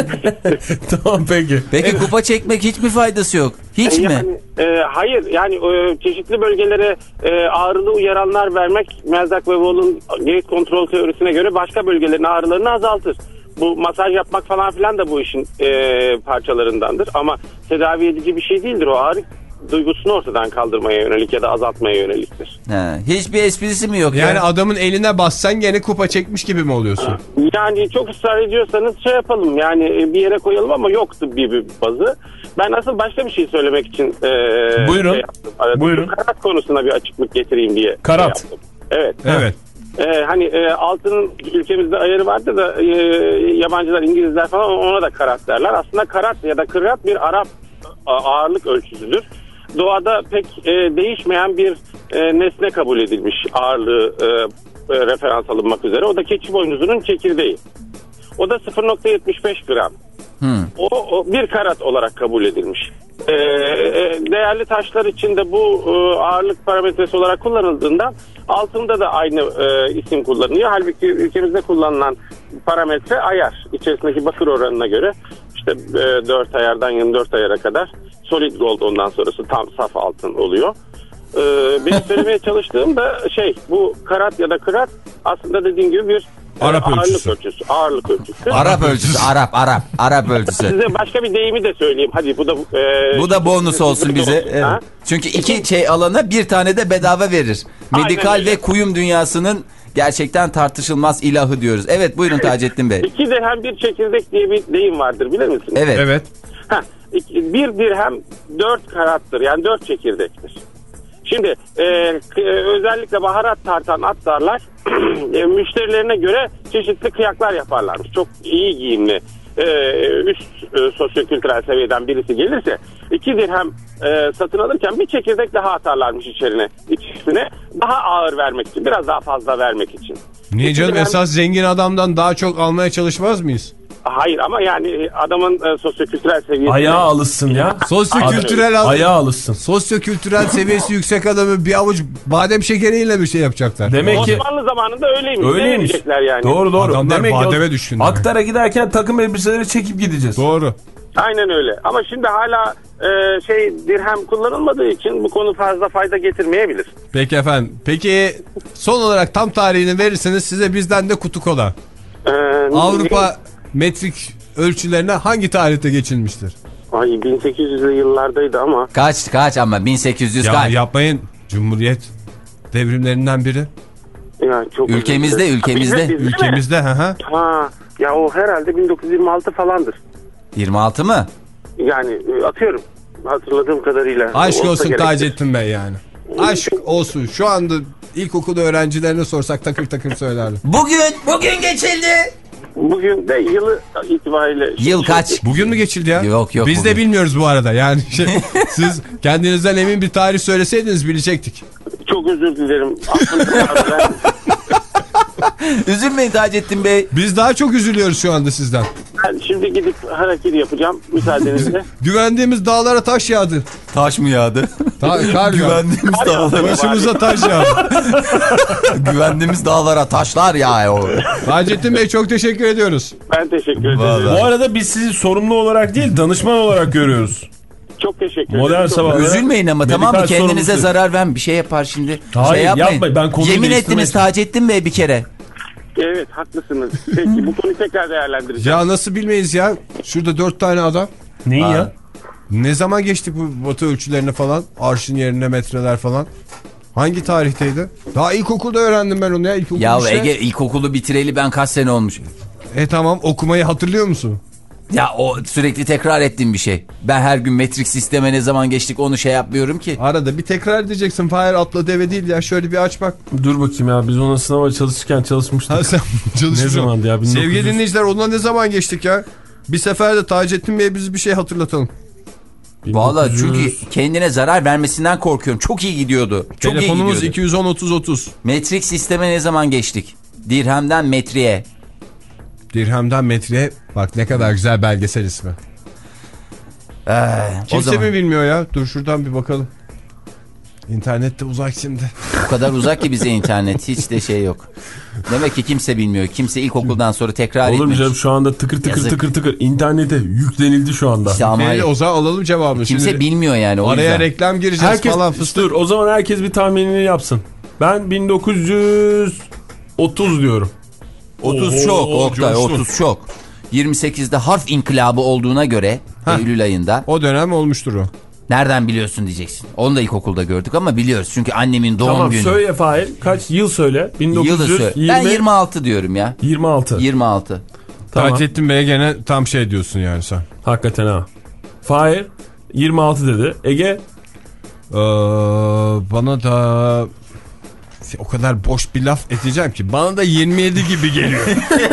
Tamam peki.
Peki kupa çekmek hiç mi faydası yok? Hiç mi?
Yani, e, hayır yani e, çeşitli bölgelere e, ağrılı uyaranlar vermek Melzak ve Wall'un gate kontrol teorisine göre başka bölgelerin ağrılarını azaltır. Bu masaj yapmak falan filan da bu işin e, parçalarındandır ama tedavi edici bir şey değildir. O ağrı duygusunu ortadan kaldırmaya yönelik ya da azaltmaya yöneliktir.
He, hiçbir esprisi mi yok
Yani
ya?
adamın eline bassan gene kupa çekmiş gibi mi oluyorsun?
Yani çok ısrar ediyorsanız şey yapalım yani bir yere koyalım ama yok tıbbi bir bazı. Ben asıl başka bir şey söylemek için e,
Buyurun.
şey yaptım. Aradım.
Buyurun.
Karat konusuna bir açıklık getireyim diye.
Karat.
Şey yaptım. Evet.
Evet.
Ee, hani e, altının ülkemizde ayarı vardı da e, yabancılar, İngilizler falan ona da karat derler. Aslında karat ya da kırat bir Arap ağırlık ölçüsüdür. Doğada pek e, değişmeyen bir e, nesne kabul edilmiş ağırlığı e, e, referans alınmak üzere. O da keçi boynuzunun çekirdeği. O da sıfır nokta yetmiş beş gram.
Hmm.
O, o bir karat olarak kabul edilmiş. Ee, değerli taşlar için de bu e, ağırlık parametresi olarak kullanıldığında altında da aynı e, isim kullanılıyor. Halbuki ülkemizde kullanılan parametre ayar. İçerisindeki bakır oranına göre işte e, dört ayardan yirmi dört ayara kadar solid gold, ondan sonrası tam saf altın oluyor. Ee, benim söylemeye çalıştığım da şey, bu karat ya da kırat aslında dediğim gibi bir
Arap
ağırlık
ölçüsü.
ölçüsü. Ağırlık ölçüsü.
Arap ölçüsü, Arap, Arap, Arap ölçüsü.
Size başka bir deyimi de söyleyeyim. Hadi bu da e,
Bu da bonus olsun bize.
olsun,
Evet.
ha?
Çünkü iki şey alana bir tane de bedava verir. Medikal
Aynen öyle.
ve kuyum dünyasının gerçekten tartışılmaz ilahı diyoruz. Evet buyurun Taceddin Bey.
İki dirhem bir çekirdek diye bir deyim vardır, bilir misiniz?
Evet.
Evet.
Heh, iki- bir dirhem dört karattır, yani dört çekirdektir. Şimdi e, k- e, özellikle baharat tartan atlarlar e, müşterilerine göre çeşitli kıyaklar yaparlarmış. Çok iyi giyimli e, üst e, sosyokültürel seviyeden birisi gelirse iki dirhem e, satın alırken bir çekirdek daha atarlarmış içerine, içine daha ağır vermek için, biraz daha fazla vermek için.
Niye
İki
canım,
dirhem-
esas zengin adamdan daha çok almaya çalışmaz mıyız?
Hayır ama yani adamın e, sosyokültürel seviyesi.
Ayağa alışsın ya.
Sosyokültürel
Ayağa alışsın.
Sosyokültürel seviyesi yüksek adamı bir avuç badem şekeriyle bir şey yapacaklar.
Demek ki
Osmanlı zamanında öyleymiş.
öyleymiş.
Yani.
Doğru doğru.
Adamlar
Demek
bademe
ki
düşkün.
Aktar'a giderken takım elbiseleri çekip gideceğiz.
Doğru.
Aynen öyle. Ama şimdi hala e, şey dirhem kullanılmadığı için bu konu fazla fayda getirmeyebilir.
Peki efendim. Peki son olarak tam tarihini verirseniz size bizden de kutu kola.
Ee,
Avrupa metrik ölçülerine hangi tarihte geçilmiştir?
Ay bin sekiz yüzlü yıllardaydı ama.
Kaç kaç ama bin sekiz yüz
Ya
kaç.
yapmayın. Cumhuriyet devrimlerinden biri.
Ya çok
Ülkemizde ülkemizde.
Bizde, bizde
Ülkemizde ha ha.
Ha ya o herhalde bin dokuz yüz yirmi altı falandır.
yirmi altı mı?
Yani e, atıyorum hatırladığım kadarıyla.
Aşk
Olsa
olsun
gerektir.
Taceddin Bey yani. Aşk olsun. Şu anda ilkokul öğrencilerine sorsak takır takır söylerler.
Bugün bugün geçildi.
Bugün de yılı itibariyle.
Yıl kaç?
Bugün mü geçildi ya?
Yok, yok,
Biz
bugün.
de bilmiyoruz bu arada. Yani şey, siz kendinizden emin bir tarih söyleseydiniz bilecektik.
Çok özür dilerim. Aslında
Üzülmeyin Taceddin Bey.
Biz daha çok üzülüyoruz şu anda sizden.
ben şimdi gidip hareket yapacağım müsaadenizle.
Güvendiğimiz dağlara taş yağdı.
Taş mı yağdı?
Ta kar yağdı.
Güvendiğimiz dağlara.
Başımıza taş yağdı.
Güvendiğimiz dağlara taşlar ya o.
Taceddin Bey çok teşekkür ediyoruz.
Ben teşekkür ederim.
Bu arada biz sizi sorumlu olarak değil danışman olarak görüyoruz.
Çok teşekkür ederim.
Modern sabahlara.
Üzülmeyin ama
Medikal
tamam mı? Kendinize
sorumlusu.
zarar vermeyin. Bir şey yapar şimdi.
Hayır,
şey yapmayın.
yapmayın. Ben konuyu
Yemin
değiştirmek
ettiniz Taceddin Bey bir kere.
Evet haklısınız. Peki bu konuyu tekrar değerlendireceğim.
Ya nasıl bilmeyiz ya? Şurada dört tane adam.
Neyi
Ha.
ya?
Ne zaman geçtik bu batı ölçülerine falan? Arşın yerine metreler falan. Hangi tarihteydi? Daha ilkokulda öğrendim ben onu ya. İlkokul
Ya
işte.
Ege ilkokulu bitireli ben kaç sene olmuş.
E tamam, okumayı hatırlıyor musun?
Ya o sürekli tekrar ettiğim bir şey. Ben her gün metrik sisteme ne zaman geçtik onu şey yapmıyorum ki.
Arada bir tekrar edeceksin. Fahir atla deve değil ya. Şöyle bir aç bak.
Dur bakayım ya biz ona sınava çalışırken çalışmıştık.
Ha, sen
Ne zamandı ya? bin dokuz yüz
Sevgili dinleyiciler, onunla ne zaman geçtik ya? Bir sefer de Taceddin Bey'e bizi bir şey hatırlatalım.
Valla
bin dokuz yüz
çünkü kendine zarar vermesinden korkuyorum. Çok iyi gidiyordu. Çok iyi
Telefonumuz
gidiyordu.
iki yüz on otuz otuz.
Metrik sisteme ne zaman geçtik? Dirhemden metriye.
Dirhemden metreye bak, ne kadar güzel belgesel ismi.
Ee, o
Kimse
zaman
mi bilmiyor ya? Dur şuradan bir bakalım. İnternette uzak şimdi.
o kadar uzak ki bize internet. Hiç de şey yok. Demek ki kimse bilmiyor. Kimse ilkokuldan sonra tekrar
Olur mu
etmemiş.
canım, şu anda tıkır tıkır
Yazık.
tıkır tıkır internete yüklenildi şu anda.
İşte ama
Belli, o zaman alalım cevabını.
kimse
Şimdi
bilmiyor yani o
araya
yüzden.
reklam gireceğiz
Herkes
falan fıstık.
dur o zaman herkes bir tahminini yapsın. Ben bin dokuz yüz otuz diyorum.
otuz
Oo,
çok Oktay,
coştun.
otuz çok. yirmi sekizde harf inkılabı olduğuna göre
Heh.
Eylül ayında.
O dönem olmuştur o.
Nereden biliyorsun diyeceksin. Onu da ilkokulda gördük ama biliyoruz. Çünkü annemin doğum
Tamam
günü.
söyle Fahir, kaç yıl söyle? bin dokuz
Yılı
yüz
söyle.
yirmi,
Ben yirmi altı diyorum ya.
yirmi altı.
yirmi altı.
Tamam.
Taceddin Bey'e gene tam şey diyorsun yani sen.
Hakikaten ha. Fahir yirmi altı dedi. Ege
Ee, bana da o kadar boş bir laf edeceğim ki bana da yirmi yedi gibi geliyor.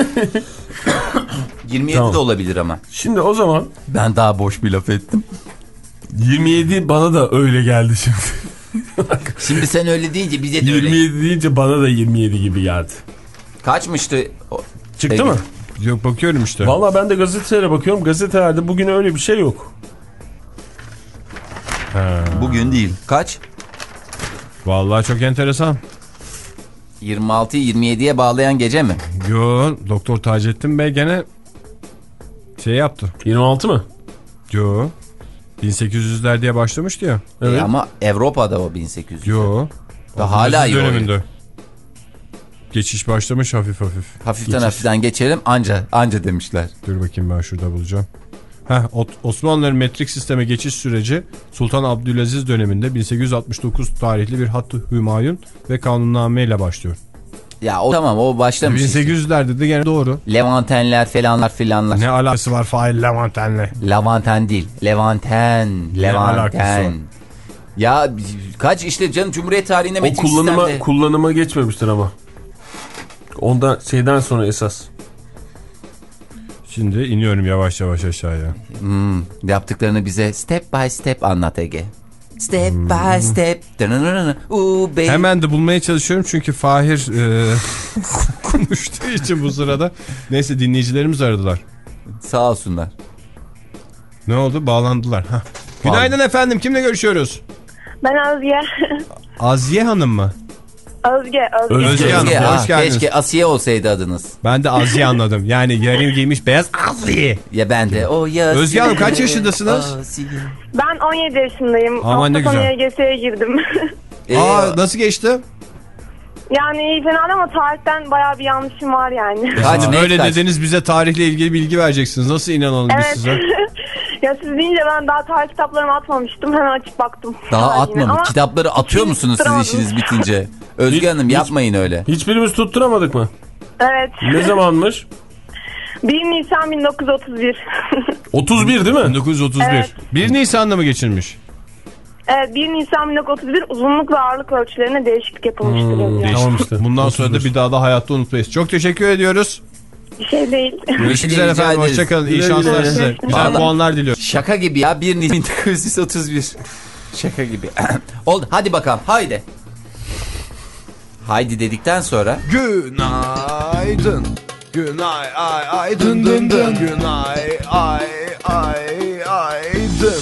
yirmi yedi
Tamam.
de olabilir ama.
şimdi o zaman
Ben daha boş bir laf ettim.
yirmi yedi bana da öyle geldi şimdi.
Şimdi sen öyle deyince bize de öyle.
yirmi yedi deyince bana da yirmi yedi gibi geldi.
Kaçmıştı? O-
Çıktı
Ege.
mı?
Yok, bakıyorum işte.
Vallahi ben de gazetelere bakıyorum. Gazetelerde bugün öyle bir şey yok.
Bugün değil. Kaç?
Vallahi çok enteresan.
yirmi altıyı yirmi yediye bağlayan gece mi?
Yo, Doktor Taceddin Bey gene şey yaptı.
yirmi altı mı?
Yo, bin sekiz yüzler diye başlamıştı ya.
Evet.
E ama Avrupa'da o bin sekiz yüz.
Yo.
Da hala iyi
döneminde. Geçiş başlamış hafif hafif.
Hafiften
Geçiş.
hafiften geçelim anca anca demişler.
Dur bakayım, ben şurada bulacağım. Heh, Osmanlıların metrik sisteme geçiş süreci Sultan Abdülaziz döneminde bin sekiz yüz altmış dokuz tarihli bir Hattı Hümayun ve kanunname ile başlıyor.
Ya o tamam o başlamış.
bin sekiz yüzlerde de gene doğru.
Levantenler falanlar filanlar.
Ne alakası var Fahir Levanten'le?
Levanten değil. Levanten.
alakası
Levanten.
var?
Ya kaç işte canım Cumhuriyet tarihinde
O
metrik
kullanıma,
sistemde.
kullanıma geçmemiştir ama. Ondan şeyden sonra esas.
Şimdi iniyorum yavaş yavaş aşağıya.
Hmm, yaptıklarını bize step by step anlat Ege. Step by step. Ooh, baby.
Hemen de bulmaya çalışıyorum çünkü Fahir e, konuştuğu için bu sırada. Neyse, dinleyicilerimiz aradılar.
Sağ olsunlar.
Ne oldu? Bağlandılar. Heh. Günaydın efendim. Kimle görüşüyoruz?
Ben Özge.
Aziye Hanım mı?
Özge, Özge.
Özge Hanım,
Keşke,
hoş
ha,
geldiniz.
keşke Asiye olsaydı adınız.
Ben de Aziye anladım. Yani yarın giymiş beyaz Aziye.
Ya ben de. O ya.
Özge Hanım kaç yaşındasınız?
Ben on yedi yaşındayım.
Aman ne
Hafta sonu
güzel.
Y G S'ye girdim.
Ee,
Aa, nasıl geçti?
Yani iyi fena değil ama tarihten bayağı bir yanlışım var yani.
Kaç,
Aa,
ne
öyle
kaç?
dediniz, bize tarihle ilgili bilgi vereceksiniz. Nasıl inanalım biz
Evet.
size?
Ya siz deyince ben daha tarih kitaplarımı atmamıştım. Hemen açıp baktım.
Daha
tarihine.
atmamış.
Ama
Kitapları atıyor
hiç
musunuz siz
tutturamadım.
işiniz bitince? Özge
Hiç-
Hanım
hiç-
yapmayın öyle.
Hiçbirimiz tutturamadık mı?
Evet.
Ne zamanmış?
bir Nisan bin dokuz yüz otuz bir.
otuz bir değil mi?
bin dokuz yüz otuz bir.
Evet.
bir Nisan'da mı geçirmiş?
Evet, bir Nisan bin dokuz yüz otuz bir uzunluk ve ağırlık ölçülerine değişiklik yapılmıştır.
Hmm,
yazıyor.
Tamam işte.
Bundan sonra da bir daha da hayatta unutmayız. Çok teşekkür ediyoruz.
Bir şey değil.
Görüşmek
şey
üzere
rica
efendim.
ederiz.
Hoşçakalın. İyi
Güle
şanslar
güle.
size. Güzel
Vallahi-
puanlar diliyorum.
Şaka gibi ya. bir Nisan bin dokuz yüz otuz bir. Şaka gibi. Oldu. Hadi bakalım. Haydi. Haydi dedikten sonra.
Günaydın. Günay ay ay dın dın dın. Günay ay ay ay dın.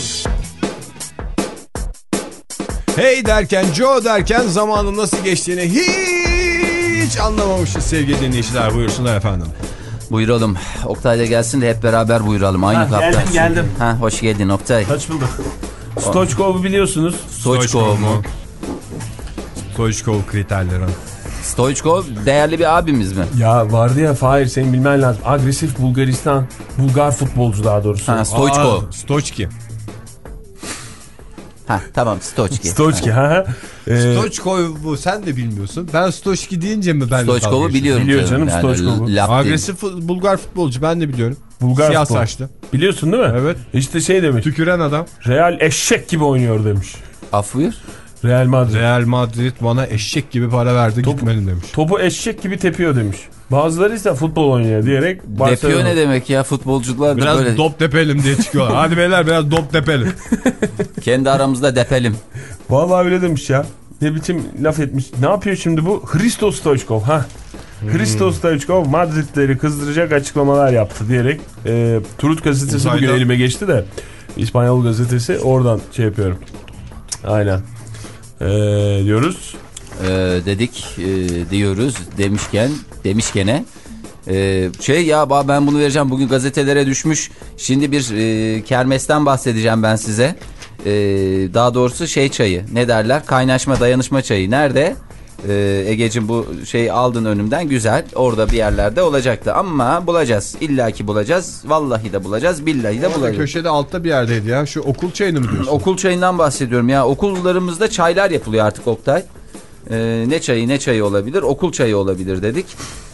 Hey derken, Joe derken zamanın nasıl geçtiğini hiç anlamamışız sevgili dinleyiciler. Buyursunlar efendim.
Buyuralım. Oktay da gelsin de hep beraber buyuralım. Aynı
Ha,
kaptan.
geldim, geldim.
Ha, hoş geldin Oktay.
Kaç bulduk? Stoichkov'u biliyorsunuz.
Stoichkov mu?
Stoichkov kriterleri.
Stoichkov değerli bir abimiz mi?
Ya vardı ya Fahir, senin bilmen lazım. Agresif Bulgaristan. Bulgar futbolcu daha doğrusu.
Ha, Stoichkov.
Aa, Stoichki.
Ha, tamam Stoichki.
Stoichki ha ha. Ee,
Stoichkov bu, sen de bilmiyorsun. Ben Stoichki deyince mi ben de
Stoichkov'u
dalga
biliyorum.
Biliyor canım,
Yani
Stoichkov'u.
laf değil.
Agresif fu- Bulgar futbolcu, ben de biliyorum.
Bulgar
Siyah
futbol.
saçlı.
Biliyorsun değil mi?
Evet.
İşte şey demiş.
Tüküren adam.
Real eşek gibi oynuyor demiş.
Af buyur.
Real Madrid.
Real Madrid bana eşek gibi para verdi,
Top-
gitmedim demiş.
Topu eşek gibi tepiyor demiş. Bazıları ise futbol oynuyor diyerek.
Depiyor ne demek ya, futbolcular da
Biraz
böyle
dop tepelim diye çıkıyorlar. Hadi beyler biraz dop tepelim.
kendi aramızda depelim.
Vallahi öyle demiş ya. Ne biçim laf etmiş. Ne yapıyor şimdi bu? Hristo Stoichkov ha.
Hmm.
Hristo Stoichkov Madridleri kızdıracak açıklamalar yaptı diyerek e, Turut gazetesi
Uzayda.
bugün elime geçti de İspanyol gazetesi, oradan şey yapıyorum. Aynen. E, diyoruz.
Ee, dedik e, diyoruz demişken demişkene e, şey ya ba- ben bunu vereceğim, bugün gazetelere düşmüş. Şimdi bir e, kermesten bahsedeceğim ben size. E, daha doğrusu şey çayı, ne derler, kaynaşma dayanışma çayı nerede? E, Egeciğim bu şeyi aldın önümden, güzel, orada bir yerlerde olacaktı ama bulacağız, illaki bulacağız, vallahi de bulacağız, billahi de
Orada
bulacağız.
köşede altta bir yerdeydi ya. Şu okul çayını mı diyorsun?
Okul çayından bahsediyorum ya. Okullarımızda çaylar yapılıyor artık Oktay. Ee, ne çayı ne çayı olabilir? Okul çayı olabilir dedik.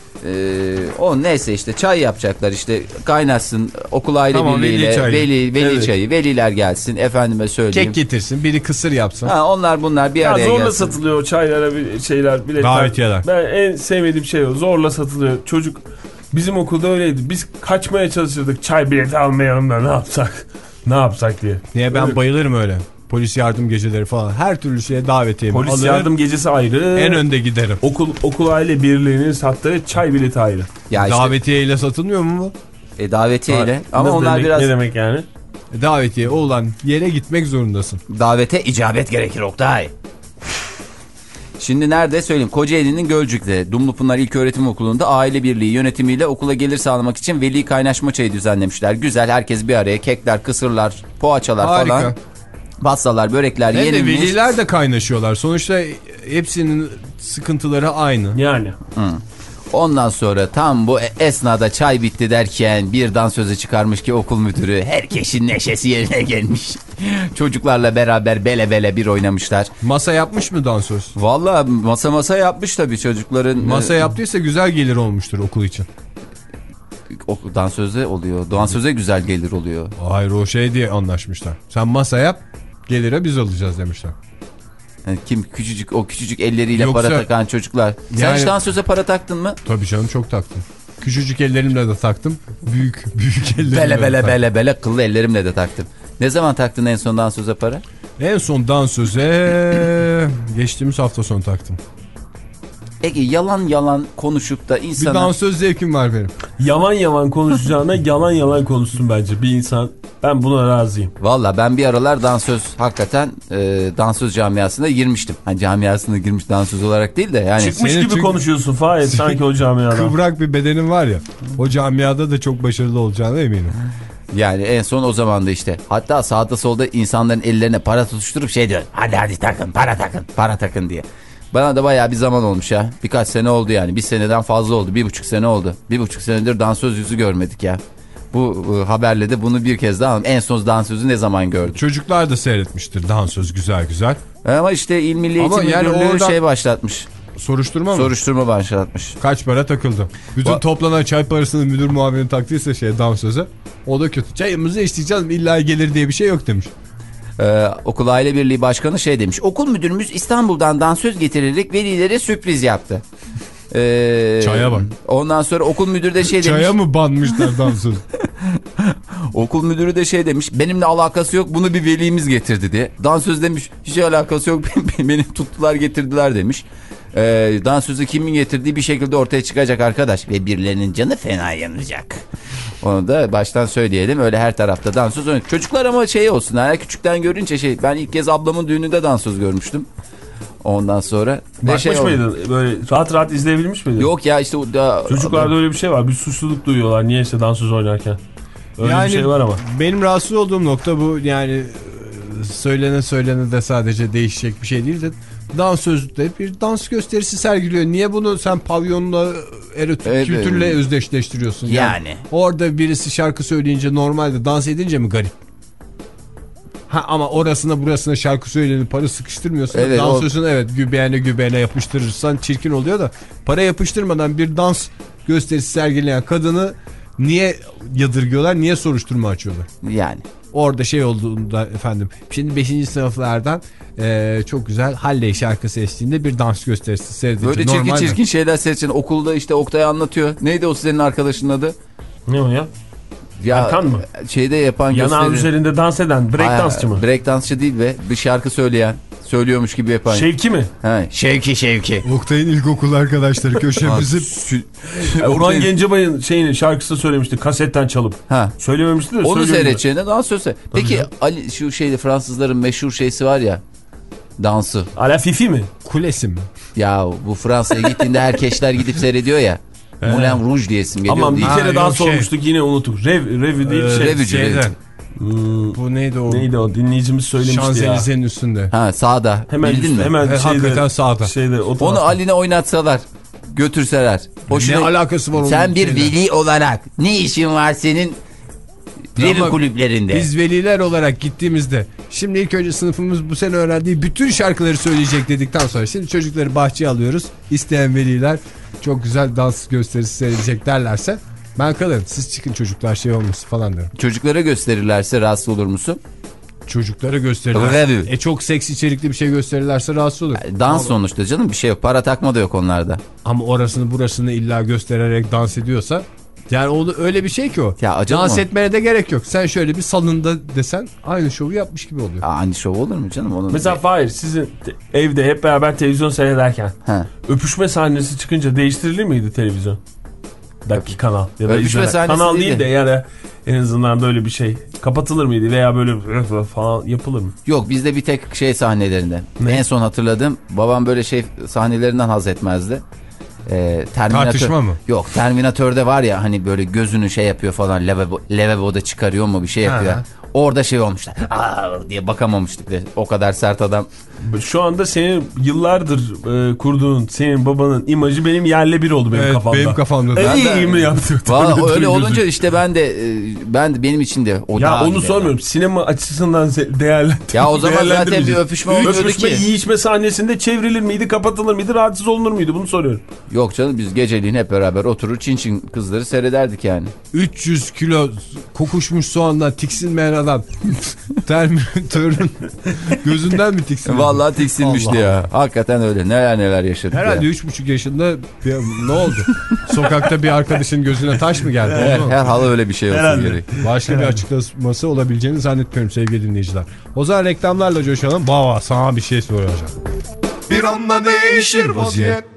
Ee, o neyse işte çay yapacaklar, işte kaynaşsın okul aile
Tamam,
birliğiyle
veli çayı.
veli, veli
Evet.
çayı, veliler gelsin, efendime söyleyeyim.
Kek getirsin, biri kısır yapsın.
Ha, onlar bunlar bir
Ya
araya
zorla
gelsin.
satılıyor o çaylara bir şeyler, biletler.
Davetiyeler.
Ben en sevmediğim şey o. Zorla satılıyor. Çocuk bizim okulda öyleydi. Biz kaçmaya çalışırdık. Çay bileti almayalım da ne yapsak? Ne yapsak diye.
Niye, ben
Öyle.
bayılırım öyle. Polis yardım geceleri falan. Her türlü şeye davetiyemi
Polis
alırım.
yardım gecesi ayrı.
En önde giderim.
Okul okul aile birliğinin sattığı çay bileti ayrı.
Ya işte,
Davetiye ile satılmıyor mu bu?
e, davetiyeyle ama
Nasıl
onlar
demek,
biraz
ne demek yani?
Davetiye olan yere gitmek zorundasın.
davete icabet gerekir Oktay. Şimdi nerede söyleyeyim, Kocaeli'nin Gölcük'te Dumlupınar İlköğretim Okulu'nda aile birliği yönetimiyle okula gelir sağlamak için veli kaynaşma çayı düzenlemişler. Güzel, herkes bir araya, kekler, kısırlar, poğaçalar
Harika.
falan. Bastalar, börekler
Hem de
yenilmiş.
veliler de kaynaşıyorlar. Sonuçta hepsinin sıkıntıları aynı.
Yani.
Hı. Ondan sonra tam bu esnada çay bitti derken bir dansözü çıkarmış ki okul müdürü, herkesin neşesi yerine gelmiş. Çocuklarla beraber bele bele bir oynamışlar.
Masa yapmış mı dansöz?
Vallahi masa masa yapmış tabii çocukların.
Masa
e,
yaptıysa güzel gelir olmuştur okul için.
o, dansöze oluyor. Dansöze güzel gelir oluyor.
Hayır, o şey diye anlaşmışlar. Sen masa yap, gelire biz alacağız demişler.
Yani kim küçücük, o küçücük elleriyle
Yoksa-
para takan çocuklar. Sen
Yani-
hiç dansöze para taktın mı?
Tabii canım, çok taktım. Küçücük ellerimle de taktım. Büyük büyük ellerimle
Bele
de
bele
taktım.
bele bele kıllı ellerimle de taktım. Ne zaman taktın en son dansöze para?
En son dansöze geçtiğimiz hafta sonu taktım.
Ege yalan yalan konuşup da
Bir
insana...
dansöz zevkim var benim.
Yalan yalan konuşacağına yalan yalan konuşsun bence bir insan. Ben buna razıyım.
Valla ben bir aralar dansöz hakikaten e, dansöz camiasına girmiştim. Hani camiasına girmiş dansöz olarak değil de yani.
Çıkmış
Senin
gibi
çünkü-
konuşuyorsun Fahir sanki o camiadan.
Kıvrak bir bedenin var ya. O camiada da çok başarılı olacağına eminim.
Yani en son o zamanda işte. Hatta sağda solda insanların ellerine para tutuşturup şey diyor. Hadi hadi takın para takın para takın diye. Bana da bayağı bir zaman olmuş ya. Birkaç sene oldu yani. Bir seneden fazla oldu. Bir buçuk sene oldu. Bir buçuk senedir dansöz yüzü görmedik ya. Bu e, haberle de bunu bir kez daha en son dansözü ne zaman gördük?
Çocuklar da seyretmiştir dansöz güzel güzel.
Ama işte İl Milli
Ama
Eğitim
yani
Müdürlüğü
oradan-
şey başlatmış.
Soruşturma mı?
Soruşturma başlatmış.
Kaç para takıldı? Bütün
Va-
toplanan çay parasını müdür muavirin taktıysa şey dansöze. O da kötü. Çayımızı içeceğiz illa gelir diye bir şey yok demiş.
Ee, Okul Aile Birliği Başkanı şey demiş. Okul müdürümüz İstanbul'dan dansöz getirerek velilere sürpriz yaptı. Ee,
Çaya bak.
Ondan sonra okul müdürü de şey demiş.
Çaya mı banmışlar dansöz?
Okul müdürü de şey demiş. Benimle alakası yok bunu bir velimiz getirdi diye. Dansöz demiş hiç alakası yok beni tuttular getirdiler demiş. Ee, dansözü kimin getirdiği bir şekilde ortaya çıkacak arkadaş. Ve birilerinin canı fena yanacak. Onu da baştan söyleyelim. Öyle her tarafta dansöz oynuyor. Çocuklar ama şey olsun. Her küçükten görünce şey. Ben ilk kez ablamın düğününde dansöz görmüştüm. Ondan sonra.
Bakmış
şey
mıydın? Böyle rahat rahat izleyebilmiş miydin?
Yok ya işte. O da,
Çocuklarda öyle bir şey var. Bir suçluluk duyuyorlar. Niyeyse dansöz oynarken. Öyle
yani,
bir şey var ama.
Benim rahatsız olduğum nokta bu yani söylene söylene de sadece değişecek bir şey değil de dansözde bir dans gösterisi sergiliyor. Niye bunu sen pavyonla erotik
Evet,
kültürle
evet.
özdeşleştiriyorsun? Yani.
Yani.
Orada birisi şarkı söyleyince normalde dans edince mi garip? Ha ama orasına burasına şarkı söyleyenin para sıkıştırmıyorsun.
Evet,
Dansözün o... evet gübeğine gübeğine yapıştırırsan çirkin oluyor da para yapıştırmadan bir dans gösterisi sergileyen kadını niye yadırgıyorlar? Niye soruşturma açıyorlar?
Yani.
Orada şey olduğunda efendim. Şimdi beşinci sınıflardan e, çok güzel Halley şarkısı eşliğinde bir dans gösterisi seyredince.
Böyle çirkin
Normalde...
çirkin şeyler seyredeceksin. Okulda işte Oktay anlatıyor. Neydi o senin arkadaşının adı?
Ne o ya?
Ya,
Erkan mı?
Şeyde yapan
Yanağın
gösteri.
üzerinde dans eden break dansçı mı?
Break dansçı değil be. Bir şarkı söyleyen. Söylüyormuş gibi yapan.
Şevki mi?
He, Şevki Şevki.
Oktay'ın ilkokul arkadaşları köşemizi
Orhan Gencebay'ın şeyini şarkısını söylemişti kasetten çalıp.
Ha.
Söylememişti de
Onu
söylüyor.
seyredeceğine dans söylese. Peki Ali şu şeyde Fransızların meşhur şeysi var ya. Dansı.
Ala Fifi mi?
kulesi mi?
Ya bu Fransa'ya gittiğinde herkesler gidip seyrediyor ya. Moulin Rouge diye isim geliyor.
Aman bir
değil.
kere
Ha,
dans
yok, şey.
olmuştuk yine unuttuk. Rev, rev değil
Ee,
şey.
Revücü.
Şeyden.
Hmm,
Bu neydi o?
neydi o dinleyicimiz söylemişti ya.
Şanzelize'nin üstünde.
Ha sağda.
Hemen
Bildin
üst-
mi?
Hemen
E,
şeyde,
hakikaten sağda.
Şeyde, o
Onu
tarafta.
Ali'ne oynatsalar. Götürseler. Hoşuna...
Ne alakası var onun
Sen bir
şeyle?
veli olarak ne işin var senin revi
Ama
kulüplerinde?
Biz veliler olarak gittiğimizde şimdi ilk önce sınıfımız bu sene öğrendiği bütün şarkıları söyleyecek dedikten sonra şimdi çocukları bahçeye alıyoruz. İsteyen veliler çok güzel dans gösterisi seyredecek derlerse ben kalırım. Siz çıkın çocuklar şey olmasın falan derim.
Çocuklara gösterirlerse rahatsız olur musun?
Çocuklara gösterirler.
Revü.
E çok seks içerikli bir şey gösterirlerse rahatsız olur.
Dans sonuçta canım bir şey yok. Para takma da yok onlarda.
Ama orasını burasını illa göstererek dans ediyorsa yani o öyle bir şey ki o.
Ya acaba
dans
mı?
etmene de gerek yok. Sen şöyle bir salında desen aynı şovu yapmış gibi oluyor.
Aa, aynı şov olur mu canım? Onun
Mesela Fahir sizin te- evde hep beraber televizyon seyrederken
Ha.
öpüşme sahnesi çıkınca değiştirilir miydi televizyon? Dakika kanal. Ya da
Öpüşme
izleme.
sahnesi
Kanal
değil
değil
de.
de yani en azından böyle bir şey kapatılır mıydı veya böyle falan yapılır mı?
Yok bizde bir tek şey sahnelerinde.
Ne?
En son hatırladığım babam böyle şey sahnelerinden haz etmezdi. Ee, Terminator...
Tartışma mı?
Yok Terminator'da var ya hani böyle gözünü şey yapıyor falan lavabo, lavaboda çıkarıyor mu bir şey yapıyor.
Ha.
Orada şey olmuşlar. Aa diye bakamamıştık de. O kadar sert adam.
Şu anda senin yıllardır e, kurduğun senin babanın imajı benim yerle bir oldu benim
Evet,
kafamda.
benim kafamda da.
En iyi mi yaptı?
Valla öyle olunca işte ben de e, ben de benim için de o
Ya
daha
onu
iyi
sormuyorum. Sinema açısından se- değerlendir.
Ya o zaman zaten bir
değerlendirmeyeceğiz.
öpüşme olmuyordu
Öpüşme,
ki.
iyi içme sahnesinde çevrilir miydi, kapatılır mıydı, rahatsız olunur muydu? Bunu soruyorum.
Yok canım biz geceliğin hep beraber oturur çin çin kızları seyrederdik yani.
üç yüz kilo kokuşmuş soğandan tiksinmeyen adam Terminatörün gözünden mi tiksinmeyen?
Vallahi tiksinmişti
Allah
ya. Hakikaten öyle. Neler neler yaşadık
Herhalde
ya.
üç buçuk yaşında bir, ne oldu? Sokakta bir arkadaşın gözüne taş mı geldi?
Her,
Oldu mu?
her halı öyle bir şey olsun
Herhalde.
gerek.
Başka bir açıklaması olabileceğini zannetmiyorum sevgili dinleyiciler. O zaman reklamlarla coşalım. Baba sana bir şey soracağım.
Bir anda değişir vaziyet.